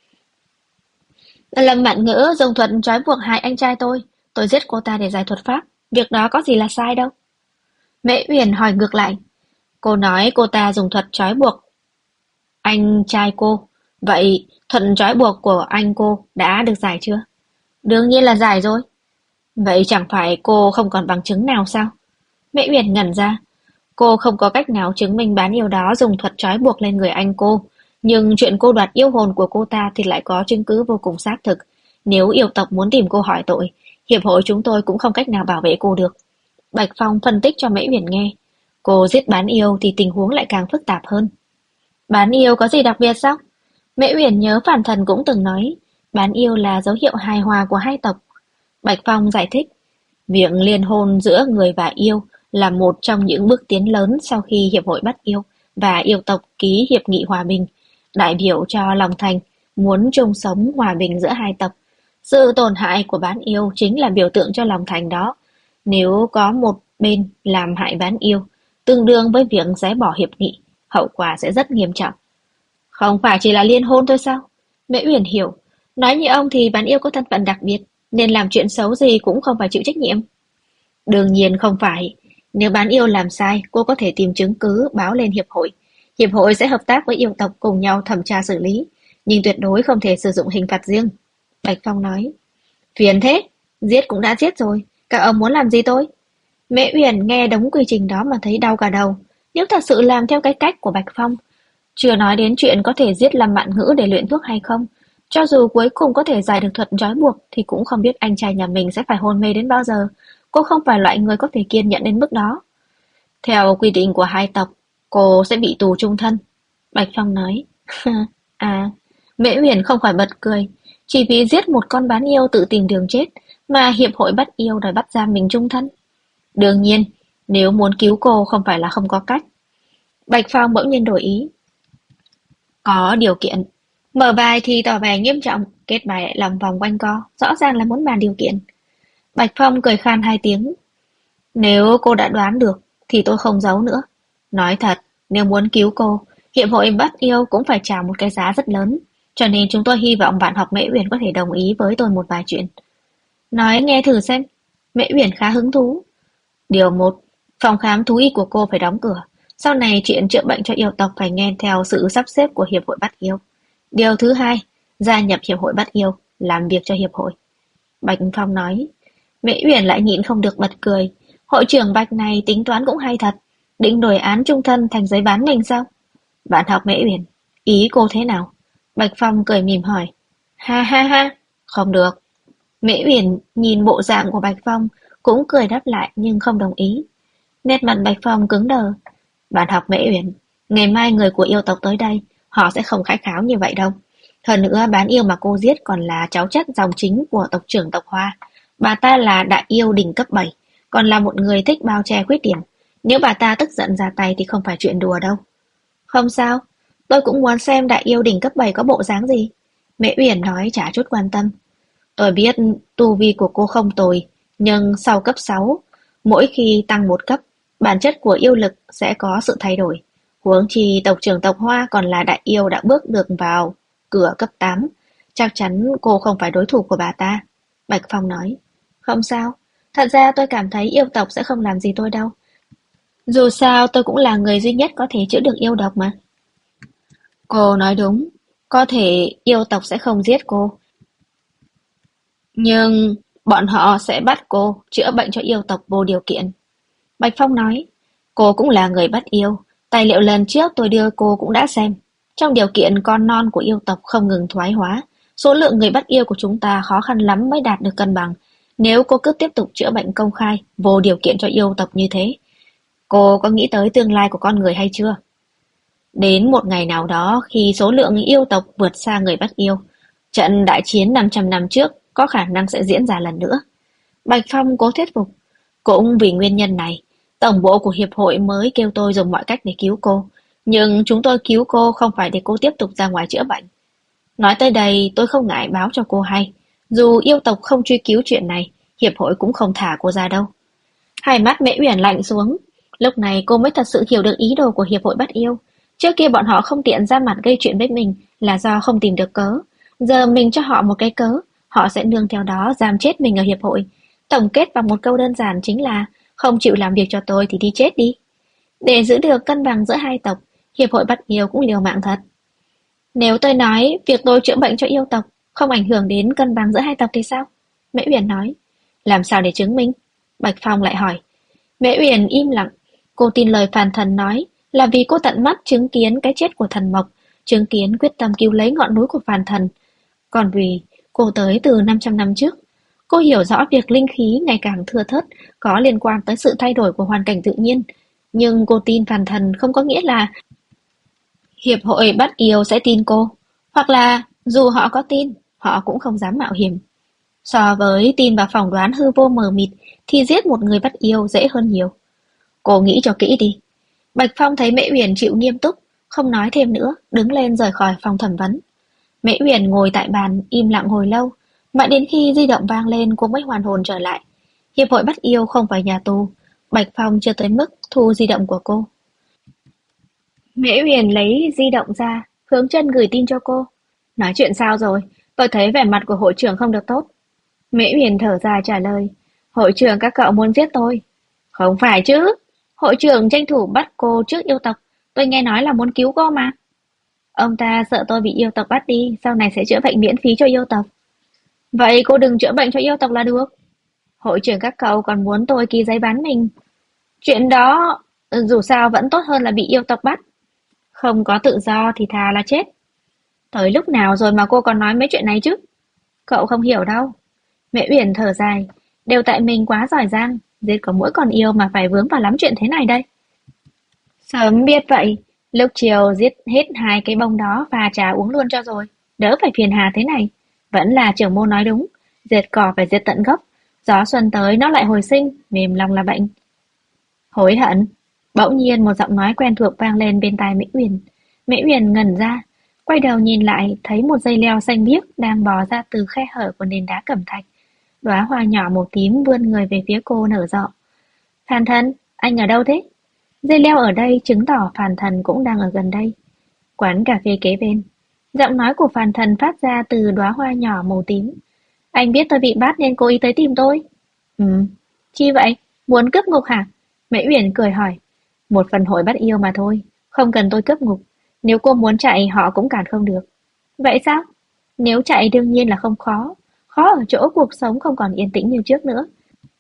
Lâm Mạn Ngữ dùng thuật trói buộc hại anh trai tôi giết cô ta để giải thuật pháp, việc đó có gì là sai đâu. Mễ Uyển hỏi ngược lại, cô nói cô ta dùng thuật trói buộc anh trai cô, vậy thuật trói buộc của anh cô đã được giải chưa? Đương nhiên là giải rồi. Vậy chẳng phải cô không còn bằng chứng nào sao? Mễ Uyển ngẩn ra, cô không có cách nào chứng minh bán yêu đó dùng thuật trói buộc lên người anh cô, nhưng chuyện cô đoạt yêu hồn của cô ta thì lại có chứng cứ vô cùng xác thực. Nếu yêu tộc muốn tìm cô hỏi tội, hiệp hội chúng tôi cũng không cách nào bảo vệ cô được. Bạch Phong phân tích cho Mễ Uyển nghe, cô giết bán yêu thì tình huống lại càng phức tạp hơn. Bán yêu có gì đặc biệt sao? Mễ Uyển nhớ Phản Thần cũng từng nói, bán yêu là dấu hiệu hài hòa của hai tộc. Bạch Phong giải thích, việc liên hôn giữa người và yêu là một trong những bước tiến lớn sau khi Hiệp hội Bắt Yêu và Yêu tộc ký Hiệp nghị Hòa bình, đại biểu cho lòng thành muốn chung sống hòa bình giữa hai tộc. Sự tổn hại của bán yêu chính là biểu tượng cho lòng thành đó. Nếu có một bên làm hại bán yêu, tương đương với việc dỡ bỏ hiệp nghị, hậu quả sẽ rất nghiêm trọng. Không phải chỉ là liên hôn thôi sao? Mễ Uyển hiểu, nói như ông thì bán yêu có thân phận đặc biệt, nên làm chuyện xấu gì cũng không phải chịu trách nhiệm. Đương nhiên không phải. Nếu bán yêu làm sai, cô có thể tìm chứng cứ báo lên hiệp hội. Hiệp hội sẽ hợp tác với yêu tộc cùng nhau thẩm tra xử lý, nhưng tuyệt đối không thể sử dụng hình phạt riêng. Bạch Phong nói. Phiền thế, giết cũng đã giết rồi, các ông muốn làm gì tôi? Mễ Uyển nghe đống quy trình đó mà thấy đau cả đầu. Nếu thật sự làm theo cái cách của Bạch Phong, chưa nói đến chuyện có thể giết Lâm Mạn Ngữ để luyện thuốc hay không, cho dù cuối cùng có thể giải được thuật trói buộc thì cũng không biết anh trai nhà mình sẽ phải hôn mê đến bao giờ. Cô không phải loại người có thể kiên nhẫn đến mức đó. Theo quy định của hai tộc, cô sẽ bị tù chung thân. Bạch Phong nói. À, Mễ Uyển không khỏi bật cười. Chỉ vì giết một con bán yêu tự tìm đường chết mà hiệp hội bắt yêu đòi bắt giam mình chung thân. Đương nhiên, nếu muốn cứu cô không phải là không có cách. Bạch Phong bỗng nhiên đổi ý. Có điều kiện. Mở bài thì tỏ vẻ nghiêm trọng, kết bài lại lòng vòng quanh co, rõ ràng là muốn bàn điều kiện. Bạch Phong cười khan hai tiếng. Nếu cô đã đoán được, thì tôi không giấu nữa. Nói thật, nếu muốn cứu cô, Hiệp hội bắt yêu cũng phải trả một cái giá rất lớn. Cho nên chúng tôi hy vọng bạn học Mễ Uyển có thể đồng ý với tôi một vài chuyện. Nói nghe thử xem. Mễ Uyển khá hứng thú. Điều 1. Phòng khám thú y của cô phải đóng cửa. Sau này chuyện chữa bệnh cho yêu tộc phải nghe theo sự sắp xếp của Hiệp hội bắt yêu. Điều thứ 2. Gia nhập Hiệp hội bắt yêu, làm việc cho Hiệp hội. Bạch Phong nói. Mễ Uyển lại nhịn không được bật cười. Hội trưởng Bạch này tính toán cũng hay thật. Định đổi án chung thân thành giấy bán mình sao? Bạn học Mễ Uyển, ý cô thế nào? Bạch Phong cười mỉm hỏi. Ha ha ha, không được. Mễ Uyển nhìn bộ dạng của Bạch Phong, cũng cười đáp lại nhưng không đồng ý. Nét mặt Bạch Phong cứng đờ. Bạn học Mễ Uyển, ngày mai người của yêu tộc tới đây, họ sẽ không khách kháo như vậy đâu. Hơn nữa bán yêu mà cô giết còn là cháu chất dòng chính của tộc trưởng tộc Hoa. Bà ta là đại yêu đỉnh cấp 7, còn là một người thích bao che khuyết điểm. Nếu bà ta tức giận ra tay thì không phải chuyện đùa đâu. Không sao, tôi cũng muốn xem đại yêu đỉnh cấp 7 có bộ dáng gì. Mễ Uyển nói chả chút quan tâm. Tôi biết tu vi của cô không tồi, nhưng sau cấp 6, mỗi khi tăng một cấp, bản chất của yêu lực sẽ có sự thay đổi. Huống chi tộc trưởng tộc Hoa còn là đại yêu đã bước được vào cửa cấp 8, chắc chắn cô không phải đối thủ của bà ta. Bạch Phong nói, không sao, thật ra tôi cảm thấy yêu tộc sẽ không làm gì tôi đâu. Dù sao tôi cũng là người duy nhất có thể chữa được yêu độc mà. Cô nói đúng, có thể yêu tộc sẽ không giết cô. Nhưng bọn họ sẽ bắt cô chữa bệnh cho yêu tộc vô điều kiện. Bạch Phong nói, cô cũng là người bắt yêu, tài liệu lần trước tôi đưa cô cũng đã xem. Trong điều kiện con non của yêu tộc không ngừng thoái hóa, số lượng người bắt yêu của chúng ta khó khăn lắm mới đạt được cân bằng. Nếu cô cứ tiếp tục chữa bệnh công khai, vô điều kiện cho yêu tộc như thế, cô có nghĩ tới tương lai của con người hay chưa? Đến một ngày nào đó khi số lượng yêu tộc vượt xa người bắt yêu, trận đại chiến 500 năm trước có khả năng sẽ diễn ra lần nữa. Bạch Phong cố thuyết phục. Cũng vì nguyên nhân này, tổng bộ của hiệp hội mới kêu tôi dùng mọi cách để cứu cô. Nhưng chúng tôi cứu cô không phải để cô tiếp tục ra ngoài chữa bệnh. Nói tới đây tôi không ngại báo cho cô hay. Dù yêu tộc không truy cứu chuyện này, hiệp hội cũng không thả cô ra đâu. Hai mắt Mễ Uyển lạnh xuống. Lúc này cô mới thật sự hiểu được ý đồ của hiệp hội bắt yêu. Trước kia bọn họ không tiện ra mặt gây chuyện với mình là do không tìm được cớ. Giờ mình cho họ một cái cớ, họ sẽ nương theo đó giam chết mình ở hiệp hội. Tổng kết bằng một câu đơn giản chính là không chịu làm việc cho tôi thì đi chết đi. Để giữ được cân bằng giữa hai tộc, hiệp hội bắt yêu cũng liều mạng thật. Nếu tôi nói việc tôi chữa bệnh cho yêu tộc không ảnh hưởng đến cân bằng giữa hai tộc thì sao? Mễ Uyển nói. Làm sao để chứng minh? Bạch Phong lại hỏi. Mễ Uyển im lặng. Cô tin lời phàn thần nói là vì cô tận mắt chứng kiến cái chết của thần Mộc, chứng kiến quyết tâm cứu lấy ngọn núi của phàn thần. Còn vì cô tới từ 500 năm trước, cô hiểu rõ việc linh khí ngày càng thưa thớt có liên quan tới sự thay đổi của hoàn cảnh tự nhiên. Nhưng cô tin phàn thần không có nghĩa là hiệp hội bắt yêu sẽ tin cô. Hoặc là dù họ có tin, họ cũng không dám mạo hiểm. So với tin và phỏng đoán hư vô mờ mịt thì giết một người bắt yêu dễ hơn nhiều. Cô nghĩ cho kỹ đi. Bạch Phong thấy Mễ Uyển chịu nghiêm túc, không nói thêm nữa, đứng lên rời khỏi phòng thẩm vấn. Mễ Uyển ngồi tại bàn im lặng hồi lâu, mãi đến khi di động vang lên cô mới hoàn hồn trở lại. Hiệp hội bắt yêu không phải nhà tù, Bạch Phong chưa tới mức thu di động của cô. Mễ Uyển lấy di động ra, hướng chân gửi tin cho cô. Nói chuyện sao rồi? Tôi thấy vẻ mặt của hội trưởng không được tốt. Mễ Uyển thở dài trả lời. Hội trưởng các cậu muốn giết tôi. Không phải chứ. Hội trưởng tranh thủ bắt cô trước yêu tộc. Tôi nghe nói là muốn cứu cô mà. Ông ta sợ tôi bị yêu tộc bắt đi, sau này sẽ chữa bệnh miễn phí cho yêu tộc. Vậy cô đừng chữa bệnh cho yêu tộc là được. Hội trưởng các cậu còn muốn tôi ký giấy bán mình. Chuyện đó, dù sao vẫn tốt hơn là bị yêu tộc bắt. Không có tự do thì thà là chết. Tới lúc nào rồi mà cô còn nói mấy chuyện này chứ? Cậu không hiểu đâu. Mẹ Uyển thở dài. Đều tại mình quá giỏi giang. Giết có mỗi con yêu mà phải vướng vào lắm chuyện thế này đây. Sớm biết vậy. Lúc chiều giết hết hai cái bông đó và trà uống luôn cho rồi. Đỡ phải phiền hà thế này. Vẫn là trưởng môn nói đúng. Diệt cỏ phải diệt tận gốc. Gió xuân tới nó lại hồi sinh. Mềm lòng là bệnh. Hối hận. Bỗng nhiên một giọng nói quen thuộc vang lên bên tai Mễ Uyển. Mễ Uyển ngẩn ra, quay đầu nhìn lại thấy một dây leo xanh biếc đang bò ra từ khe hở của nền đá cẩm thạch. Đóa hoa nhỏ màu tím vươn người về phía cô nở rộ. Phàn Thần, anh ở đâu thế? Dây leo ở đây chứng tỏ Phàn Thần cũng đang ở gần đây. Quán cà phê kế bên. Giọng nói của Phàn Thần phát ra từ đóa hoa nhỏ màu tím. Anh biết tôi bị bắt nên cố ý tới tìm tôi. Chi vậy? Muốn cướp ngục hả? Mễ Uyển cười hỏi. Một phần hội bắt yêu mà thôi, không cần tôi cướp ngục. Nếu cô muốn chạy họ cũng cản không được. Vậy sao? Nếu chạy đương nhiên là không khó. Khó ở chỗ cuộc sống không còn yên tĩnh như trước nữa.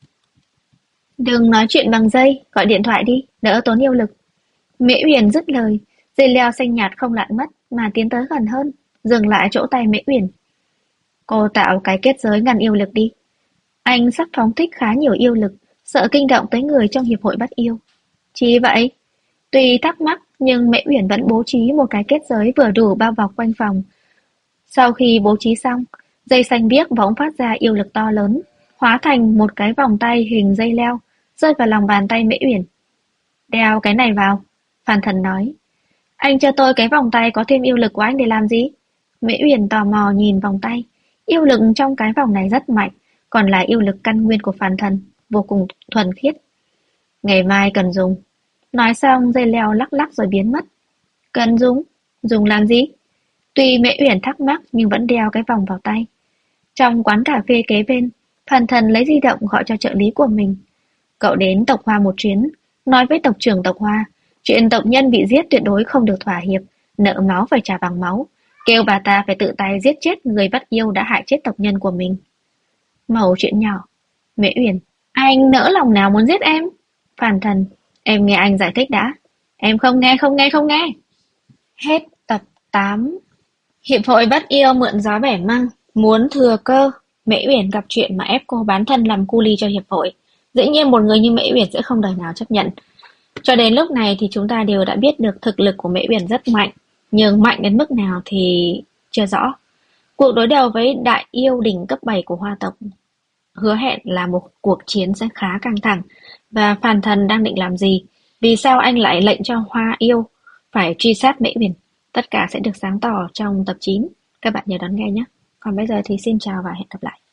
Đừng nói chuyện bằng dây, gọi điện thoại đi, đỡ tốn yêu lực. Mễ Uyển dứt lời, dây leo xanh nhạt không lặn mất mà tiến tới gần hơn, dừng lại chỗ tay Mễ Uyển. Cô tạo cái kết giới ngăn yêu lực đi. Anh sắp phóng thích khá nhiều yêu lực, sợ kinh động tới người trong hiệp hội bắt yêu. Chỉ vậy, tuy thắc mắc nhưng Mễ Uyển vẫn bố trí một cái kết giới vừa đủ bao bọc quanh phòng. Sau khi bố trí xong, dây xanh biếc bỗng phát ra yêu lực to lớn, hóa thành một cái vòng tay hình dây leo, rơi vào lòng bàn tay Mễ Uyển. Đeo cái này vào, Phan Thần nói. Anh cho tôi cái vòng tay có thêm yêu lực của anh để làm gì? Mễ Uyển tò mò nhìn vòng tay. Yêu lực trong cái vòng này rất mạnh, còn là yêu lực căn nguyên của Phan Thần, vô cùng thuần khiết. Ngày mai cần dùng. Nói xong dây leo lắc lắc rồi biến mất. Cần dùng? Dùng làm gì? Tuy Mễ Uyển thắc mắc nhưng vẫn đeo cái vòng vào tay. Trong quán cà phê kế bên, Phan Thần lấy di động gọi cho trợ lý của mình. Cậu đến tộc Hoa một chuyến, nói với tộc trưởng tộc Hoa, chuyện tộc nhân bị giết tuyệt đối không được thỏa hiệp, nợ máu phải trả bằng máu, kêu bà ta phải tự tay giết chết người bắt yêu đã hại chết tộc nhân của mình. Mẩu chuyện nhỏ. Mễ Uyển, anh nỡ lòng nào muốn giết em? Phan Thần, em nghe anh giải thích đã. Em không nghe, không nghe, không nghe. Hết tập 8. Hiệp hội bắt yêu mượn gió bẻ măng, muốn thừa cơ. Mễ Uyển gặp chuyện mà ép cô bán thân làm cu li cho hiệp hội. Dĩ nhiên một người như Mễ Uyển sẽ không đời nào chấp nhận. Cho đến lúc này thì chúng ta đều đã biết được thực lực của Mễ Uyển rất mạnh, nhưng mạnh đến mức nào thì chưa rõ. Cuộc đối đầu với đại yêu đỉnh cấp 7 của Hoa tộc hứa hẹn là một cuộc chiến sẽ khá căng thẳng. Và Phàn Thần đang định làm gì? Vì sao anh lại lệnh cho Hoa yêu phải truy sát Mễ Uyển? Tất cả sẽ được sáng tỏ trong tập 9. Các bạn nhớ đón nghe nhé. Còn bây giờ thì xin chào và hẹn gặp lại.